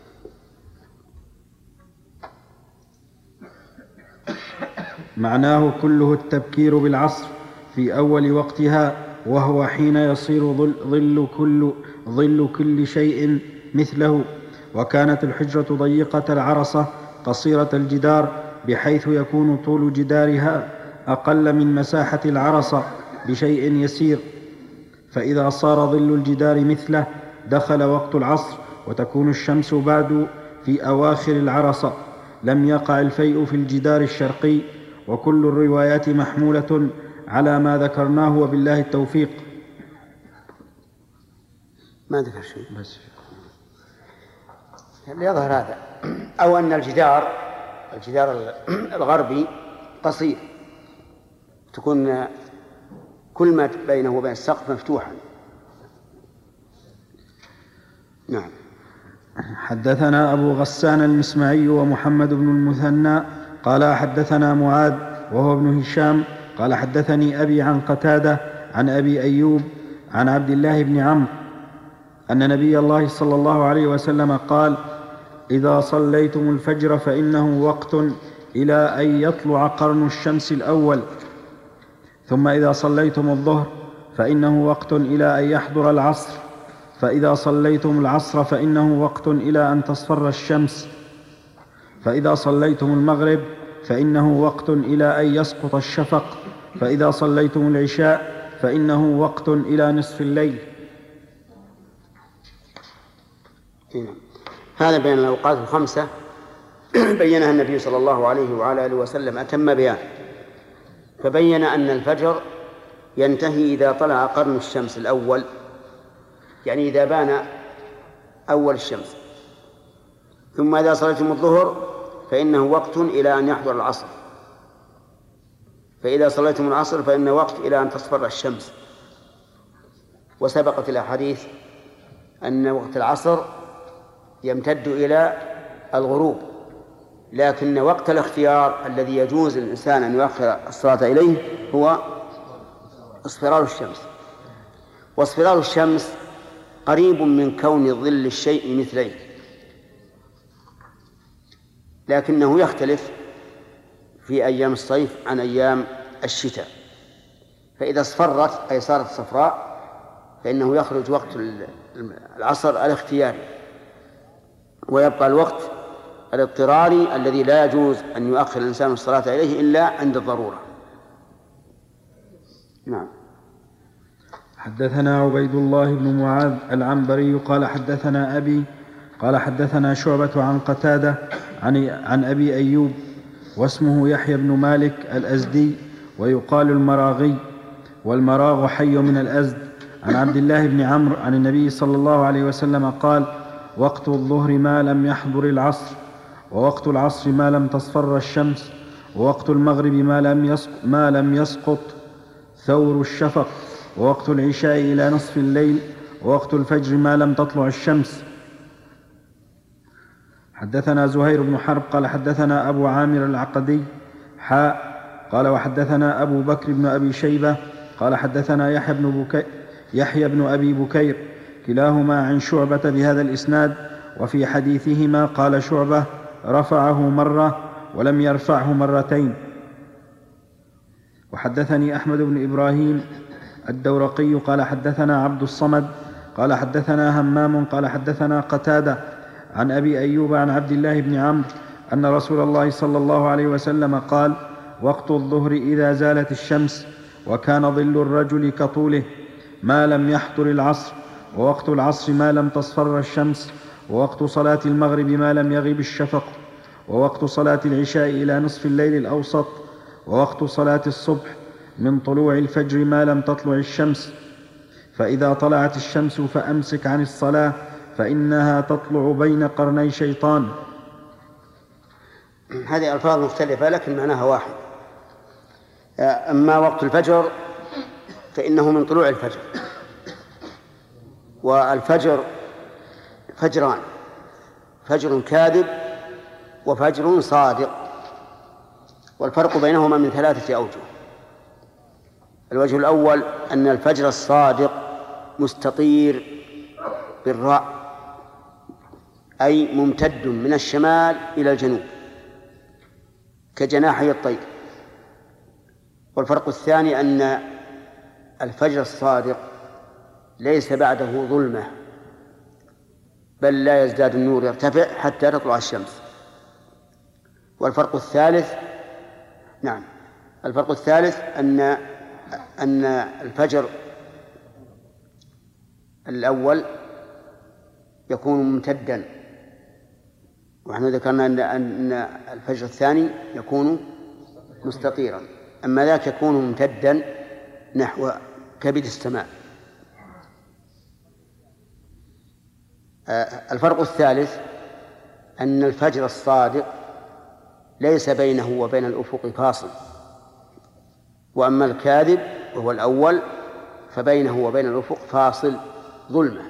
معناه كله التبكير بالعصر في أول وقتها، وهو حين يصير ظل, ظل, كل, ظل كل شيء مثله. وكانت الحجرة ضيقة العرصة قصيرة الجدار بحيث يكون طول جدارها أقل من مساحة العرصة بشيء يسير، فإذا صار ظل الجدار مثله دخل وقت العصر وتكون الشمس بعد في أواخر العرصة. لم يقع الفيء في الجدار الشرقي. وكل الروايات محمولة على ما ذكرناه وبالله التوفيق. ما ذكر شيء بس يظهر هذا، أو أن الجدار الجدار الغربي قصير، تكون كل ما بينه وبين السقف مفتوحا. نعم. حدثنا أبو غسان المسمعي ومحمد بن المثنى قال حدثنا معاذ وهو ابن هشام قال حدثني أبي عن قتادة عن أبي أيوب عن عبد الله بن عمرو أن نبي الله صلى الله عليه وسلم قال: إذا صليتم الفجر فإنه وقت إلى أن يطلع قرن الشمس الأول، ثم إذا صليتم الظهر فإنه وقت إلى أن يحضر العصر، فإذا صليتم العصر فإنه وقت إلى أن تصفر الشمس، فإذا صليتم المغرب فإنه وقت إلى أن يسقط الشفق، فإذا صليتم العشاء فإنه وقت إلى نصف الليل. هذا بين الأوقات الخمسة بينها النبي صلى الله عليه وعلى آله وسلم أتم بيان، فبين أن الفجر ينتهي إذا طلع قرن الشمس الأول، يعني إذا بان أول الشمس، ثم إذا صليتم الظهر فإنه وقت إلى أن يحضر العصر، فإذا صليتم العصر فإنه وقت إلى أن تصفر الشمس. وسبقت الأحاديث أن وقت العصر يمتد إلى الغروب، لكن وقت الاختيار الذي يجوز للإنسان أن يؤخر الصلاة إليه هو اصفرار الشمس. واصفرار الشمس قريب من كون ظل الشيء مثليه، لكنه يختلف في أيام الصيف عن أيام الشتاء. فإذا اصفرت أي صارت صفراء فإنه يخرج وقت العصر الاختياري، ويبقى الوقت الاضطراري الذي لا يجوز أن يؤخر الإنسان الصلاة إليه إلا عند الضرورة. نعم. حدثنا عبيد الله بن معاذ العنبري قال حدثنا أبي قال حدثنا شعبة عن قتادة عن, عن أبي أيوب واسمه يحيى بن مالك الأزدي ويقال المراغي، والمراغ حي من الأزد، عن عبد الله بن عمرو عن النبي صلى الله عليه وسلم قال: وقت الظهر ما لم يحضر العصر، ووقت العصر ما لم تصفر الشمس، ووقت المغرب ما لم يسقط, ما لم يسقط ثور الشفق، ووقت العشاء إلى نصف الليل، ووقت الفجر ما لم تطلع الشمس. حدثنا زهير بن حرب قال حدثنا أبو عامر العقدي حاء قال وحدثنا أبو بكر بن أبي شيبة قال حدثنا يحيى بن, بكي يحيى بن أبي بكير كلاهما عن شعبة بهذا الإسناد، وفي حديثهما قال شعبة: رفعه مرة ولم يرفعه مرتين. وحدثني أحمد بن إبراهيم الدورقي قال حدثنا عبد الصمد قال حدثنا همام قال حدثنا قتادة عن أبي أيوب عن عبد الله بن عمرو أن رسول الله صلى الله عليه وسلم قال: وقت الظهر إذا زالت الشمس وكان ظل الرجل كطوله ما لم يحضر العصر، ووقت العصر ما لم تصفر الشمس، ووقت صلاة المغرب ما لم يغب الشفق، ووقت صلاة العشاء إلى نصف الليل الأوسط، ووقت صلاة الصبح من طلوع الفجر ما لم تطلع الشمس، فإذا طلعت الشمس فأمسك عن الصلاة فإنها تطلع بين قرني شيطان. هذه ألفاظ مختلفة لكن معناها واحد. أما وقت الفجر فإنه من طلوع الفجر، والفجر فجران: فجر كاذب وفجر صادق، والفرق بينهما من ثلاثة أوجه. الوجه الأول أن الفجر الصادق مستطير بالراء، أي ممتد من الشمال إلى الجنوب كجناحي الطير. والفرق الثاني أن الفجر الصادق ليس بعده ظلمة، بل لا يزداد النور، يرتفع حتى تطلع الشمس. والفرق الثالث نعم الفرق الثالث أن أن الفجر الأول يكون ممتدا، ونحن ذكرنا أن الفجر الثاني يكون مستطيرا، أما ذاك يكون ممتدا نحو كبد السماء. الفرق الثالث أن الفجر الصادق ليس بينه وبين الأفق فاصل، وأما الكاذب وهو الأول فبينه وبين الأفق فاصل ظلمة.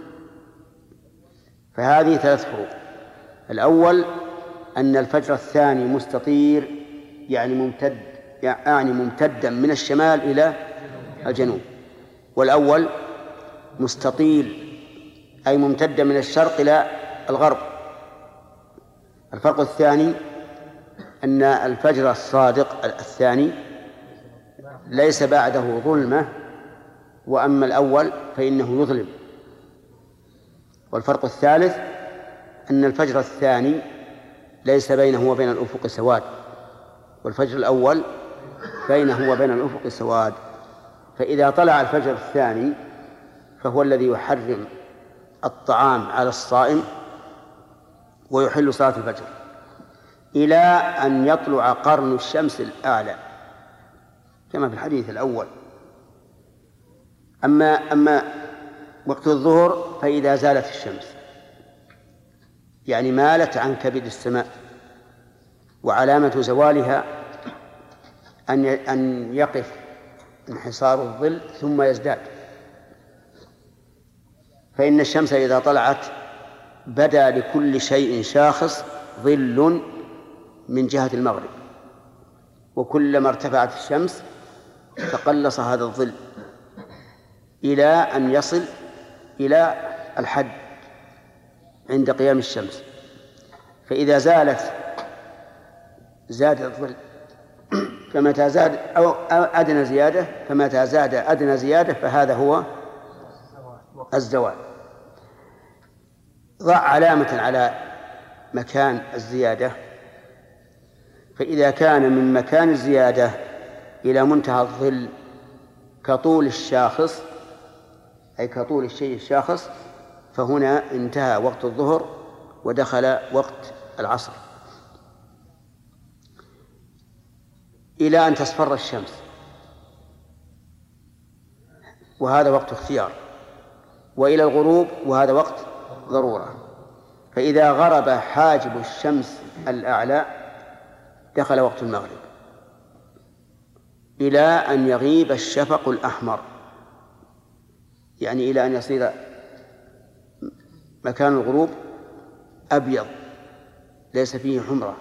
فهذه ثلاث فروق. الأول أن الفجر الثاني مستطير، يعني ممتد يعني ممتدا من الشمال إلى الجنوب، والأول مستطيل أي ممتدا من الشرق إلى الغرب. الفرق الثاني أن الفجر الصادق الثاني ليس بعده ظلمة، وأما الأول فإنه يظلم. والفرق الثالث أن الفجر الثاني ليس بينه وبين الأفق سواد، والفجر الأول بينه وبين الأفق سواد. فإذا طلع الفجر الثاني فهو الذي يحرم الطعام على الصائم ويحل صلاة الفجر إلى أن يطلع قرن الشمس الأعلى كما في الحديث الأول. أما أما وقت الظهر فإذا زالت الشمس، يعني مالت عن كبد السماء، وعلامة زوالها أن أن يقف انحصار الظل ثم يزداد. فإن الشمس إذا طلعت بدا لكل شيء شاخص ظل من جهة المغرب، وكلما ارتفعت الشمس تقلص هذا الظل إلى أن يصل إلى الحد عند قيام الشمس. فإذا زالت زاد الظل، فمتى زاد أو أدنى زيادة فمتى زاد أدنى زيادة فهذا هو الزوال. ضع علامة على مكان الزيادة، فإذا كان من مكان الزيادة إلى منتهى الظل كطول الشاخص أي كطول الشيء الشاخص، فهنا انتهى وقت الظهر ودخل وقت العصر إلى أن تصفر الشمس، وهذا وقت اختيار، وإلى الغروب وهذا وقت ضرورة. فإذا غرب حاجب الشمس الأعلى دخل وقت المغرب إلى أن يغيب الشفق الأحمر، يعني إلى أن يصير مكان الغروب أبيض ليس فيه حمرة،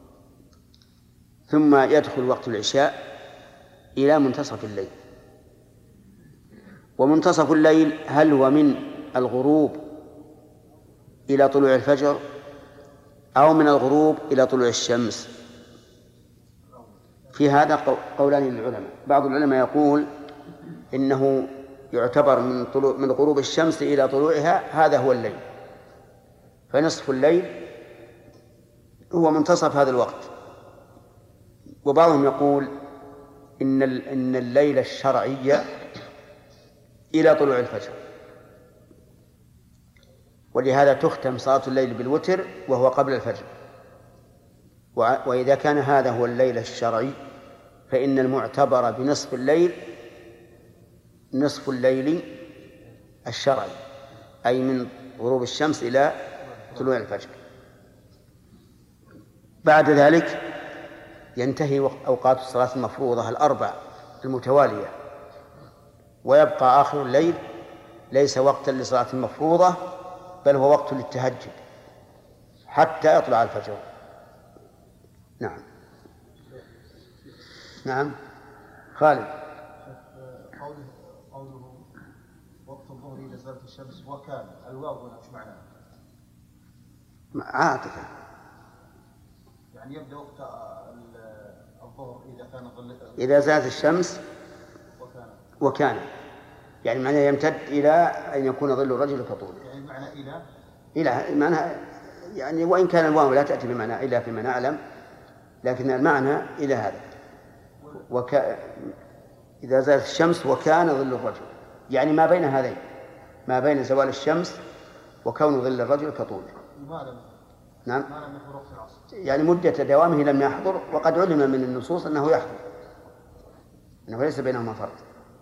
ثم يدخل وقت العشاء إلى منتصف الليل. ومنتصف الليل هل هو من الغروب إلى طلوع الفجر أو من الغروب إلى طلوع الشمس؟ في هذا قولان للعلماء. بعض العلماء يقول إنه يعتبر من طلوع من غروب الشمس إلى طلوعها هذا هو الليل، فنصف الليل هو منتصف هذا الوقت. وبعضهم يقول إن إن الليل الشرعي إلى طلوع الفجر، ولهذا تختم صلاة الليل بالوتر وهو قبل الفجر. وإذا كان هذا هو الليل الشرعي فإن المعتبر بنصف الليل نصف الليل الشرعي، أي من غروب الشمس إلى طلوع الفجر. بعد ذلك ينتهي أوقات الصلاة المفروضة الأربع المتوالية، ويبقى آخر الليل ليس وقتا لصلاة المفروضة بل هو وقت للتهجد حتى يطلع الفجر. نعم نعم خالد. قوله قوله وقت الظهر إذا زالت الشمس وكان الواو هنا ايش معناه؟ عاطفة، يعني يبدأ وقت الظهر إذا كان ظل إذا زالت الشمس وكان وكان يعني معناه يمتد إلى أن يكون ظل الرجل كطوله. يعني معنى إلى إلى معنى يعني وإن كان الواو لا تأتي بمعنى إلى فيما نعلم، لكن المعنى إلى هذا. وك... إذا زالت الشمس وكان ظل الرجل، يعني ما بين هذين، ما بين زوال الشمس وكون ظل الرجل كطوله. لماذا؟ نعم. ما لم يكن وقت العصر. يعني مدة دوامه لم يحضر، وقد علم من النصوص أنه يحضر، أنه ليس بينهما فرق.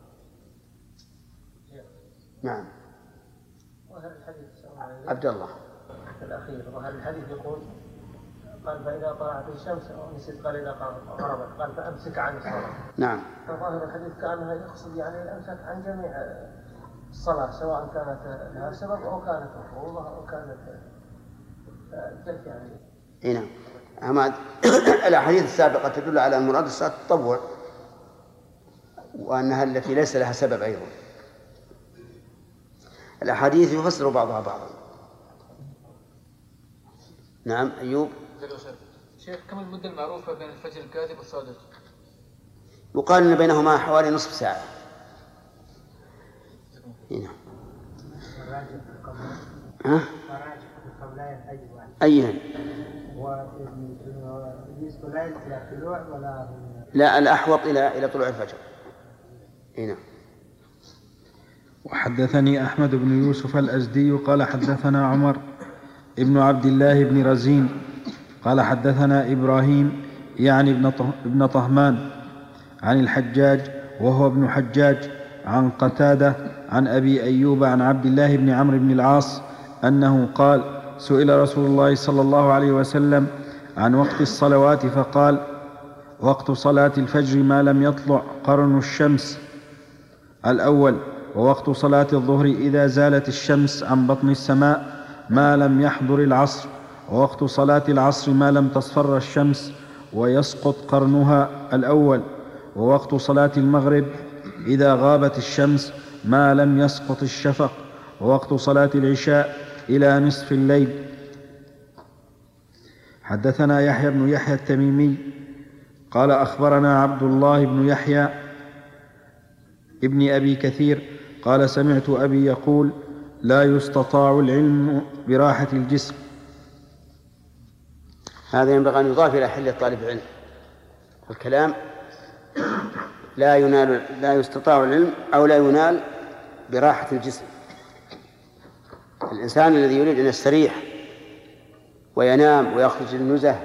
نعم. عبد الله. الأخير ظهر الحديث يقول قال فإذا طلعت الشمس أو نسيت قال إذا غربت قال فأمسك عن الصلاة. نعم. فظاهر الحديث كأنها يقصد يعني الأمسك عن جميع الصلاة سواء كانت لها سبب أو كانت مفروضة أو كانت كيف يعني. اي نعم. أما الأحاديث السابقة تدل على مراد الصلاة التطوع وأنها التي ليس لها سبب أيضا. الأحاديث يفسر بعضها بعضا. نعم أيوب. شيخ كم المدة المعروفة بين الفجر الكاذب والصادق؟ يقال أن بينهما حوالي نصف ساعة. هنا. ها؟ أيها؟ لا الأحوط إلى إلى طلوع الفجر. هنا. وحدثني أحمد بن يوسف الأزدي قال حدثنا عمر ابن عبد الله بن رزين قال حدثنا إبراهيم يعني ابن طهمان عن الحجاج وهو ابن حجاج عن قتادة عن أبي أيوب عن عبد الله بن عمرو بن العاص أنه قال سئل رسول الله صلى الله عليه وسلم عن وقت الصلوات فقال وقت صلاة الفجر ما لم يطلع قرن الشمس الأول، ووقت صلاة الظهر إذا زالت الشمس عن بطن السماء ما لم يحضر العصر، ووقت صلاة العصر ما لم تصفر الشمس ويسقط قرنها الأول، ووقت صلاة المغرب إذا غابت الشمس ما لم يسقط الشفق، ووقت صلاة العشاء إلى نصف الليل. حدثنا يحيى بن يحيى التميمي قال أخبرنا عبد الله بن يحيى ابن أبي كثير قال سمعت أبي يقول لا يستطاع العلم براحة الجسم. هذا ينبغي أن يضاف إلى حل طالب العلم. الكلام لا ينال لا يستطاع العلم أو لا ينال براحة الجسم. الإنسان الذي يريد أن يستريح وينام ويخرج النزه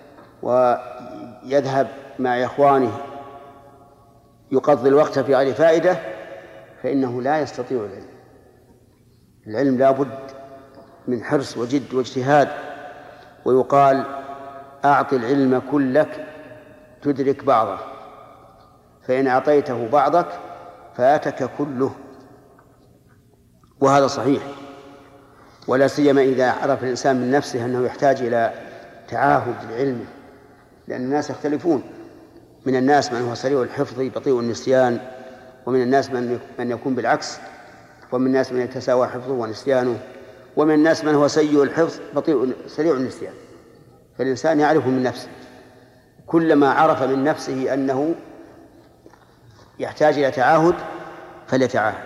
ويذهب مع إخوانه يقضي الوقت في غير فائدة فإنه لا يستطيع العلم. العلم لا بد من حرص وجد واجتهاد، ويقال أعط العلم كلك تدرك بعضه، فإن أعطيته بعضك فاتك كله. وهذا صحيح، ولا سيما إذا عرف الإنسان من نفسه أنه يحتاج إلى تعاهد العلم، لأن الناس يختلفون. من الناس من هو سريع الحفظ بطيء النسيان، ومن الناس من من يكون بالعكس، ومن الناس من يتساوى حفظه ونسيانه، ومن الناس من هو سيء الحفظ بطيء سريع النسيان. فالإنسان يعرف من نفسه، كلما عرف من نفسه أنه يحتاج إلى تعاهد فليتعاهد.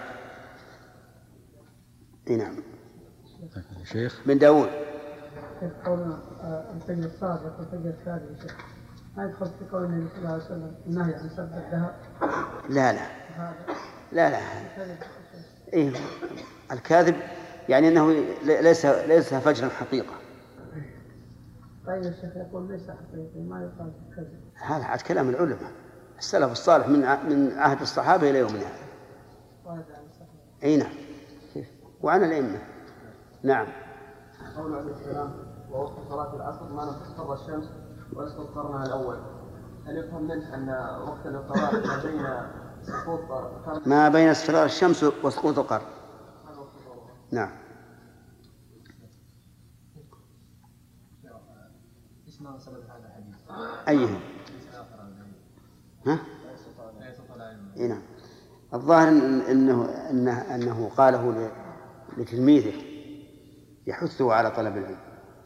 نعم. شيخ من داود. قولنا الفجر الصادق والفجر الكاذب شيخ ما يدخل في قول النبي صلى الله عليه وسلم النهي عن سب الذهب؟ لا لا لا لا إيه الكاذب يعني أنه ليس ليس فجرا حقيقة. طيب الشيخ يقول ليس حقيقي ما يقال كذب. هذا عاد كلام العلماء السلف الصالح من من عهد الصحابة إلى يومنا هذا. أي نعم. وعن الأئمة. نعم. قول عليه السلام ووقت صلاة العصر ما لم تصفر الشمس ويسقط قرنها الأول، هل يفهم منه أن وقت الاضطراب ما بين سقوط ما بين اصفرار الشمس وسقوط القرن؟ نعم. اسمه سبب هذا الحديث أيهم؟ ها؟ إيه نعم. الظاهر إنه إنه إنه قاله لتلميذه يحثه على طلب العلم.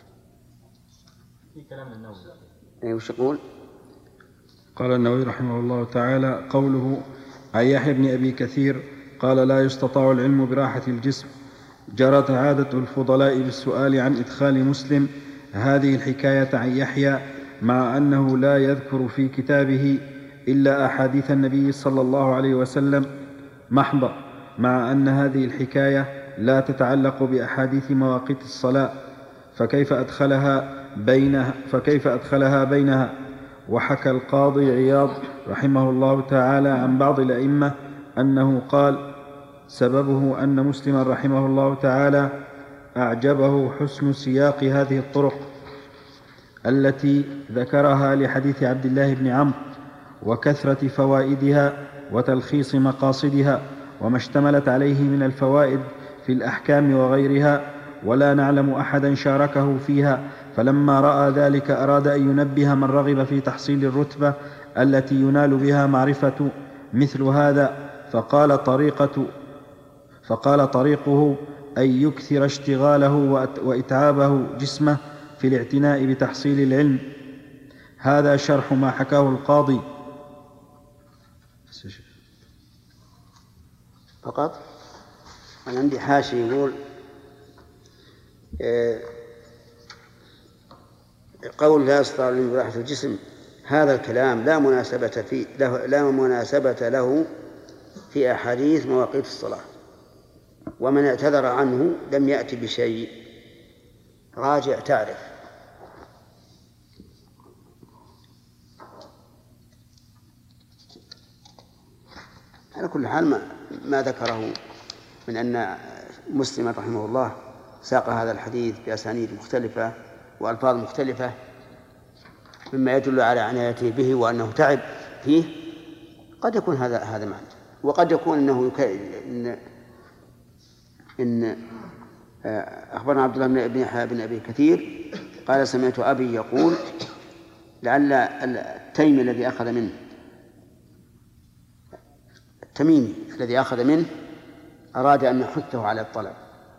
في كلام النووي. أي وش يقول؟ قال النووي رحمه الله تعالى قوله عن يحيى بن أبي كثير قال لا يستطاع العلم براحة الجسم، جرت عادة الفضلاء بالسؤال عن إدخال مسلم هذه الحكاية عن يحيى، مع أنه لا يذكر في كتابه إلا أحاديث النبي صلى الله عليه وسلم محضة، مع أن هذه الحكاية لا تتعلق بأحاديث مواقيت الصلاة، فكيف أدخلها بينها فكيف أدخلها بينها وحكى القاضي عياض رحمه الله تعالى عن بعض الأئمة أنه قال سببه أن مسلما رحمه الله تعالى أعجبه حسن سياق هذه الطرق التي ذكرها لحديث عبد الله بن عمرو وكثرة فوائدها وتلخيص مقاصدها وما اشتملت عليه من الفوائد في الأحكام وغيرها، ولا نعلم أحدا شاركه فيها، فلما رأى ذلك أراد أن ينبه من رغب في تحصيل الرتبة التي ينال بها معرفة مثل هذا، فقال طريقة فقال طريقه أن يكثر اشتغاله وإتعابه جسمه في الاعتناء بتحصيل العلم. هذا شرح ما حكاه القاضي. فقط أنا عندي حاشي يقول قول لا يستطيع من براحة الجسم، هذا الكلام لا مناسبة فيه له لا مناسبة له في أحاديث مواقيت الصلاة، ومن اعتذر عنه لم يأتي بشيء. راجع تعرف. على كل حال ما, ما ذكره من أن مسلم رحمه الله ساق هذا الحديث بأسانيد مختلفة وألفاظ مختلفة مما يدل على عنايته به وأنه تعب فيه. قد يكون هذا هذا معنى، وقد يكون أنه يك... إن... إن أخبرنا عبد الله بن بن أبي كثير قال سمعت أبي يقول لعل التيمي الذي أخذ منه التميمي الذي أخذ منه أراد أن يحثه على الطلب.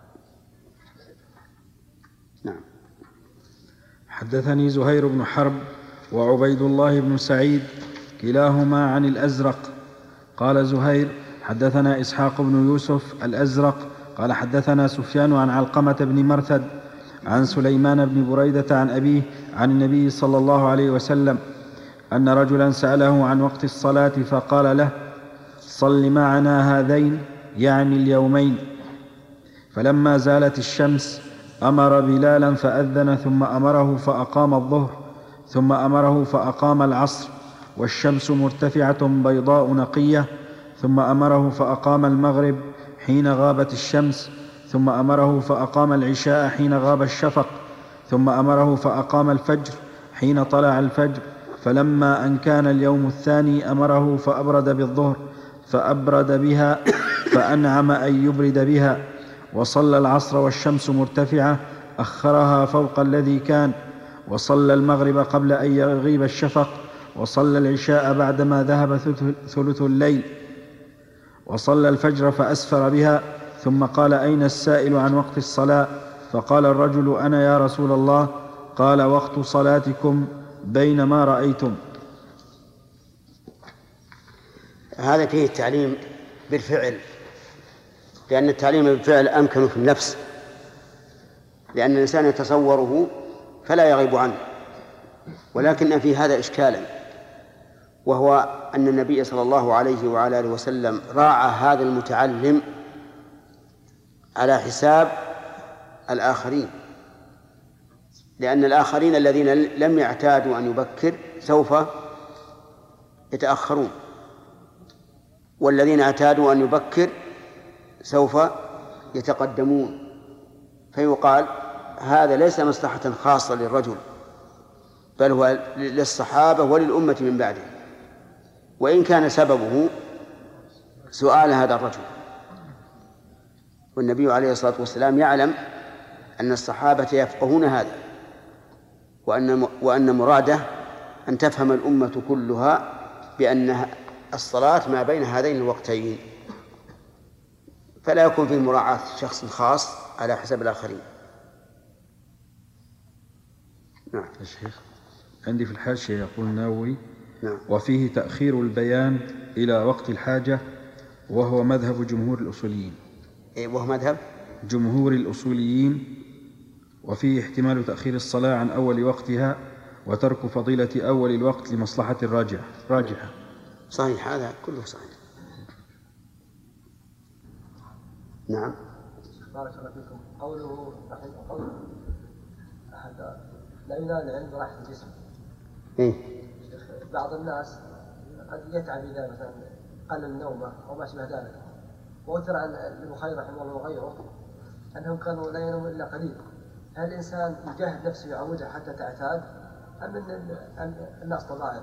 نعم. حدثني زهير بن حرب وعبيد الله بن سعيد كلاهما عن الأزرق. قال زهير حدثنا إسحاق بن يوسف الأزرق قال حدثنا سفيان عن علقمة بن مرثد عن سليمان بن بريدة عن أبيه عن النبي صلى الله عليه وسلم أن رجلا سأله عن وقت الصلاة فقال له صل معنا هذين يعني اليومين. فلما زالت الشمس أمر بلالا فأذن ثم أمره فأقام الظهر ثم أمره فأقام العصر والشمس مرتفعة بيضاء نقية ثم أمره فأقام المغرب حين غابت الشمس ثم أمره فأقام العشاء حين غاب الشفق ثم أمره فأقام الفجر حين طلع الفجر. فلما أن كان اليوم الثاني أمره فأبرد بالظهر فأبرد بها فأنعم أن يبرد بها. وصلى العصر والشمس مرتفعة أخرها فوق الذي كان. وصلى المغرب قبل أن يغيب الشفق وصلى العشاء بعدما ذهب ثلث الليل. وصلى الفجر فأسفر بها ثم قال أين السائل عن وقت الصلاة؟ فقال الرجل أنا يا رسول الله. قال وقت صلاتكم بينما رأيتم. هذا فيه التعليم بالفعل، لأن التعليم بالفعل أمكن في النفس، لأن الإنسان يتصوره فلا يغيب عنه. ولكن في هذا إشكالا، وهو أن النبي صلى الله عليه وعلى آله وسلم راعى هذا المتعلم على حساب الآخرين، لأن الآخرين الذين لم يعتادوا أن يبكر سوف يتأخرون، والذين اعتادوا أن يبكر سوف يتقدمون. فيقال هذا ليس مصلحة خاصة للرجل، بل هو للصحابة وللأمة من بعده، وإن كان سببه سؤال هذا الرجل. والنبي عليه الصلاة والسلام يعلم أن الصحابة يفقهون هذا، وأن وأن مراده أن تفهم الأمة كلها بأن الصلاة ما بين هذين الوقتين، فلا يكون فيه مراعاة شخص خاص على حساب الآخرين. نعم. الشيخ عندي في الحاشية يقول النووي نعم. وفيه تأخير البيان إلى وقت الحاجة، وهو مذهب جمهور الأصوليين. إيه وهو مذهب جمهور الأصوليين. وفيه احتمال تأخير الصلاة عن أول وقتها وترك فضيلة أول الوقت لمصلحة الراجحة راجحة. صحيح، هذا كله صحيح. نعم. بارك الله فيكم. قوله رحمه قوله أحد لا ينال العلم براحة الجسم. إيه؟ بعض الناس قد يتعب إذا مثلا قل النوم أو ما شابه ذلك. وأثر عن البخاري رحمه الله وغيره أنهم كانوا لا ينامون إلا قليل، هل الإنسان يجاهد نفسه يعودها حتى تعتاد أم أن الناس طبائع؟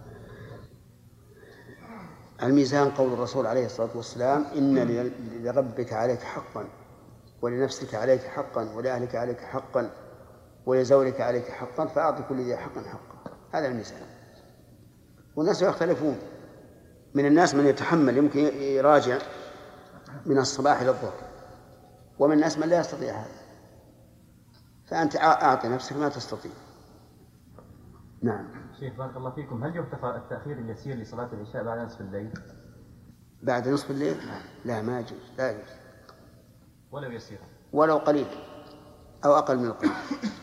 الميزان قول الرسول عليه الصلاة والسلام: إن لربك عليك حقا، ولنفسك عليك حقا، ولأهلك عليك حقا، ولزوجك عليك حقا، فأعطي كل ذي حقا حقا. هذا الميزان. والناس يختلفون، من الناس من يتحمل يمكن يراجع من الصباح إلى الظهر، ومن الناس من لا يستطيع هذا، فأنت أعطي نفسك ما تستطيع. نعم. شيخ بارك الله فيكم، هل يغتفر التأخير اليسير لصلاة العشاء بعد نصف الليل؟ بعد نصف الليل؟ لا، ما يجوز، لا يجوز، ولو يسيرا، ولو قليل أو أقل من القليل.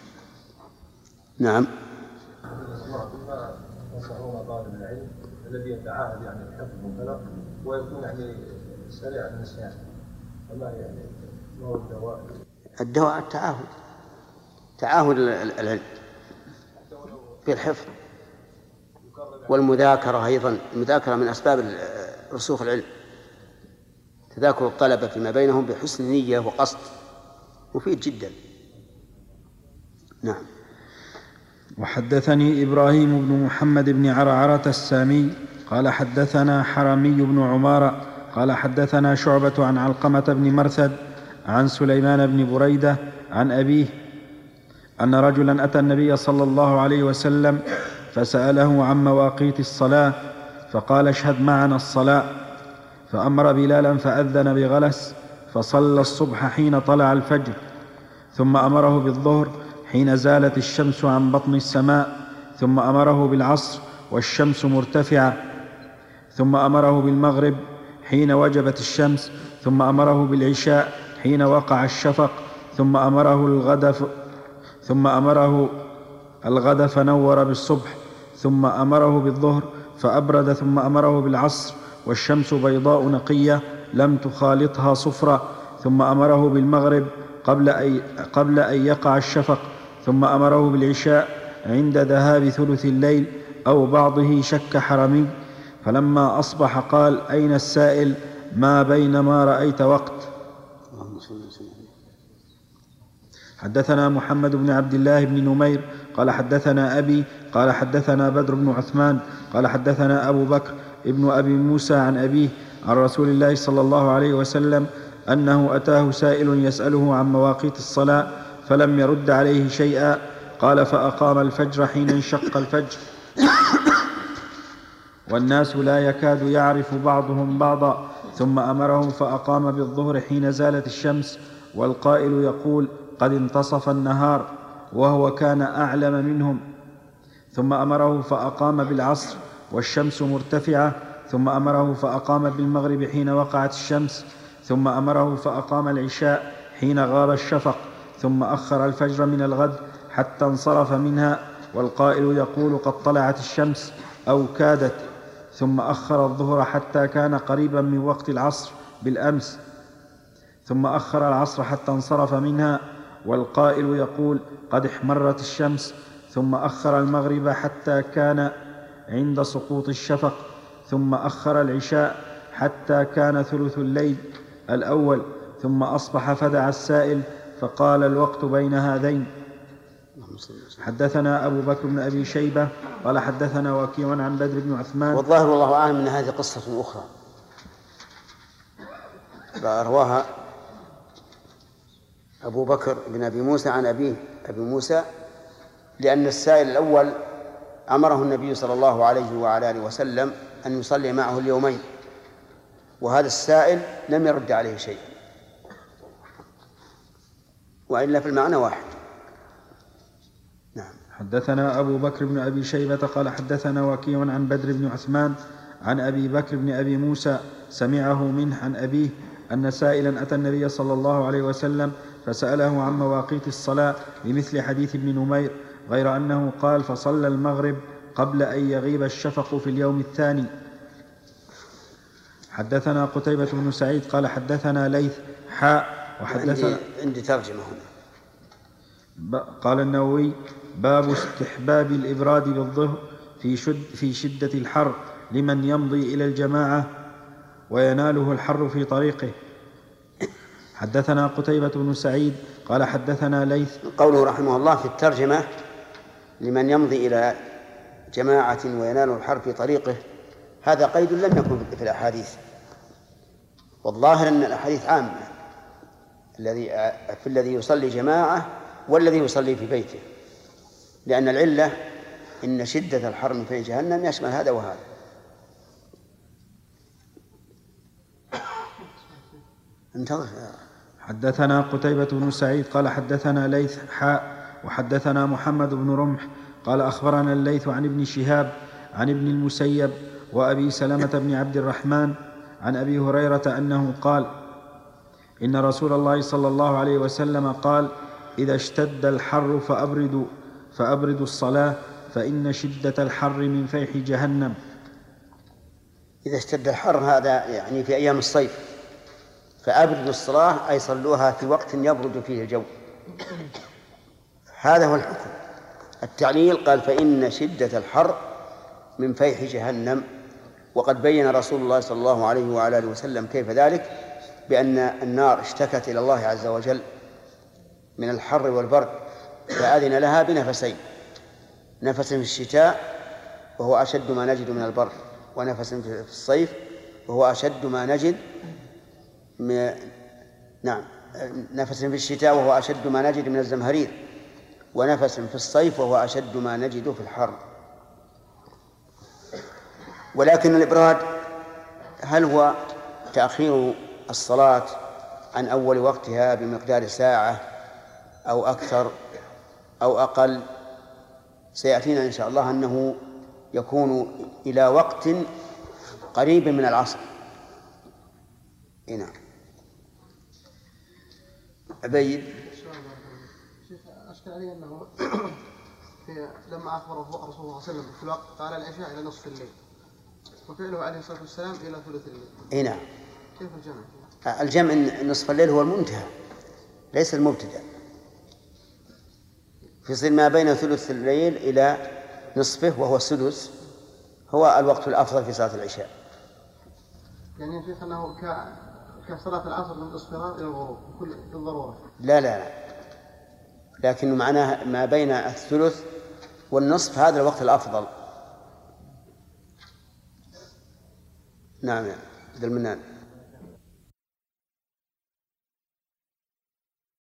نعم. بما ينصحون طالب العلم الذي يتعاهد يعني الحفظ والبلاغ ويكون يعني سريع النسيان، فما يعني ما هو الدواء؟ الدواء التعاهد، تعاهد العلم بالحفظ والمذاكرة. أيضا المذاكرة من أسباب رسوخ العلم، تذاكر الطلبة فيما بينهم بحسن نية وقصد مفيد جدا. نعم. وحدثني إبراهيم بن محمد بن عرعرة السامي قال حدثنا حرمي بن عمارة قال حدثنا شعبة عن علقمة بن مرثد عن سليمان بن بريدة عن أبيه أن رجلا أتى النبي صلى الله عليه وسلم فسأله عن مواقيت الصلاة فقال: اشهد معنا الصلاة. فأمر بلالا فأذن بغلس فصلى الصبح حين طلع الفجر، ثم أمره بالظهر حين زالت الشمس عن بطن السماء، ثم أمره بالعصر والشمس مرتفعة، ثم أمره بالمغرب حين وجبت الشمس، ثم أمره بالعشاء حين وقع الشفق، ثم أمره الغد ف... ثم أمره الغد فنور بالصبح، ثم أمره بالظهر فأبرد، ثم أمره بالعصر والشمس بيضاء نقية لم تخالطها صفرة، ثم أمره بالمغرب قبل أن قبل أن يقع الشفق، ثم أمره بالعشاء عند ذهاب ثلث الليل أو بعضه، شك حرمي. فلما أصبح قال: أين السائل؟ ما بين ما رأيت وقت. حدثنا محمد بن عبد الله بن نمير قال حدثنا أبي قال حدثنا بدر بن عثمان قال حدثنا أبو بكر ابن أبي موسى عن أبيه عن رسول الله صلى الله عليه وسلم أنه أتاه سائل يسأله عن مواقيت الصلاة فلم يرد عليه شيئا. قال: فأقام الفجر حين انشق الفجر والناس لا يكاد يعرف بعضهم بعضا، ثم أمره فأقام بالظهر حين زالت الشمس والقائل يقول: قد انتصف النهار، وهو كان أعلم منهم، ثم أمره فأقام بالعصر والشمس مرتفعة، ثم أمره فأقام بالمغرب حين وقعت الشمس، ثم أمره فأقام العشاء حين غاب الشفق، ثم أخر الفجر من الغد حتى انصرف منها، والقائل يقول: قد طلعت الشمس أو كادت، ثم أخر الظهر حتى كان قريبا من وقت العصر بالأمس، ثم أخر العصر حتى انصرف منها، والقائل يقول: قد احمرت الشمس، ثم أخر المغرب حتى كان عند سقوط الشفق، ثم أخر العشاء حتى كان ثلث الليل الأول، ثم أصبح فدعا السائل فقال: الوقت بين هذين. حدثنا أبو بكر بن أبي شيبة قال حدثنا وكيع عن بدر بن عثمان. والظاهر والله أعلم أن هذه قصة أخرى رواها أبو بكر بن أبي موسى عن أبيه أبي موسى، لأن السائل الأول أمره النبي صلى الله عليه وعلى آله وسلم أن يصلي معه اليومين، وهذا السائل لم يرد عليه شيء، وإلا في المعنى واحد. نعم. حدثنا أبو بكر بن أبي شيبة قال حدثنا وكيع عن بدر بن عثمان عن أبي بكر بن أبي موسى سمعه منه عن أبيه أن سائلا أتى النبي صلى الله عليه وسلم فسأله عن مواقيت الصلاة بمثل حديث ابن نمير، غير أنه قال: فصلى المغرب قبل أن يغيب الشفق في اليوم الثاني. حدثنا قتيبة بن سعيد قال حدثنا ليث حاء وحدثنا عندي, عندي ترجمة هنا. قال النووي: باب استحباب الإبراد بالظهر في, شد في شدة الحر لمن يمضي إلى الجماعة ويناله الحر في طريقه. حدثنا قتيبة بن سعيد قال حدثنا ليث. قوله رحمه الله في الترجمة لمن يمضي إلى جماعة وينال الحر في طريقه، هذا قيد لم يكن في الأحاديث، والظاهر أن الأحاديث عامة الذي في الذي يصلي جماعة والذي يصلي في بيته، لأن العلة إن شدة الحر من فيح جهنم يشمل هذا وهذا. انتظر. حدثنا قتيبة بن سعيد قال حدثنا ليث حاء وحدثنا محمد بن رمح قال أخبرنا الليث عن ابن شهاب عن ابن المسيب وأبي سلمة بن عبد الرحمن عن أبي هريرة أنه قال إن رسول الله صلى الله عليه وسلم قال إذا اشتد الحر فأبردوا فأبردوا الصلاة فإن شدة الحر من فيح جهنم. إذا اشتد الحر هذا يعني في أيام الصيف، فأبردوا الصلاة أي صلوها في وقت يبرد فيه الجو. هذا هو الحكم. التعليل قال فإن شدة الحر من فيح جهنم، وقد بين رسول الله صلى الله عليه وعلى آله وسلم كيف ذلك، بأن النار اشتكت إلى الله عز وجل من الحر والبرد فأذن لها بنفسين، نفس في الشتاء وهو أشد ما نجد من البرد، ونفس في الصيف وهو أشد ما نجد م... نعم نفس في الشتاء وهو أشد ما نجد من الزمهرير، ونفس في الصيف وهو أشد ما نجد في الحر. ولكن الإبراد هل هو تأخير الصلاة عن أول وقتها بمقدار ساعة أو أكثر أو أقل؟ سيأتينا إن شاء الله أنه يكون إلى وقت قريب من العصر. نعم. عبيد. شيخ أشكال علي أنه في لما أخبر الرسول صلى الله عليه وسلم في الوقت قال العشاء إلى نصف الليل، وفعله عليه الصلاة والسلام إلى ثلث الليل. إيه نعم. كيف الجمع؟ الجمع نصف الليل هو المنتهى ليس المبتدأ، في ما بين ثلث الليل إلى نصفه وهو السدس هو الوقت الأفضل في صلاة العشاء. يعني يا شيخ أنه كصلاة العصر من الإصفرار إلى الغروب كل بالضرورة؟ لا لا لا، لكن معناه ما بين الثلث والنصف هذا الوقت الأفضل. نعم يا عبد المنان.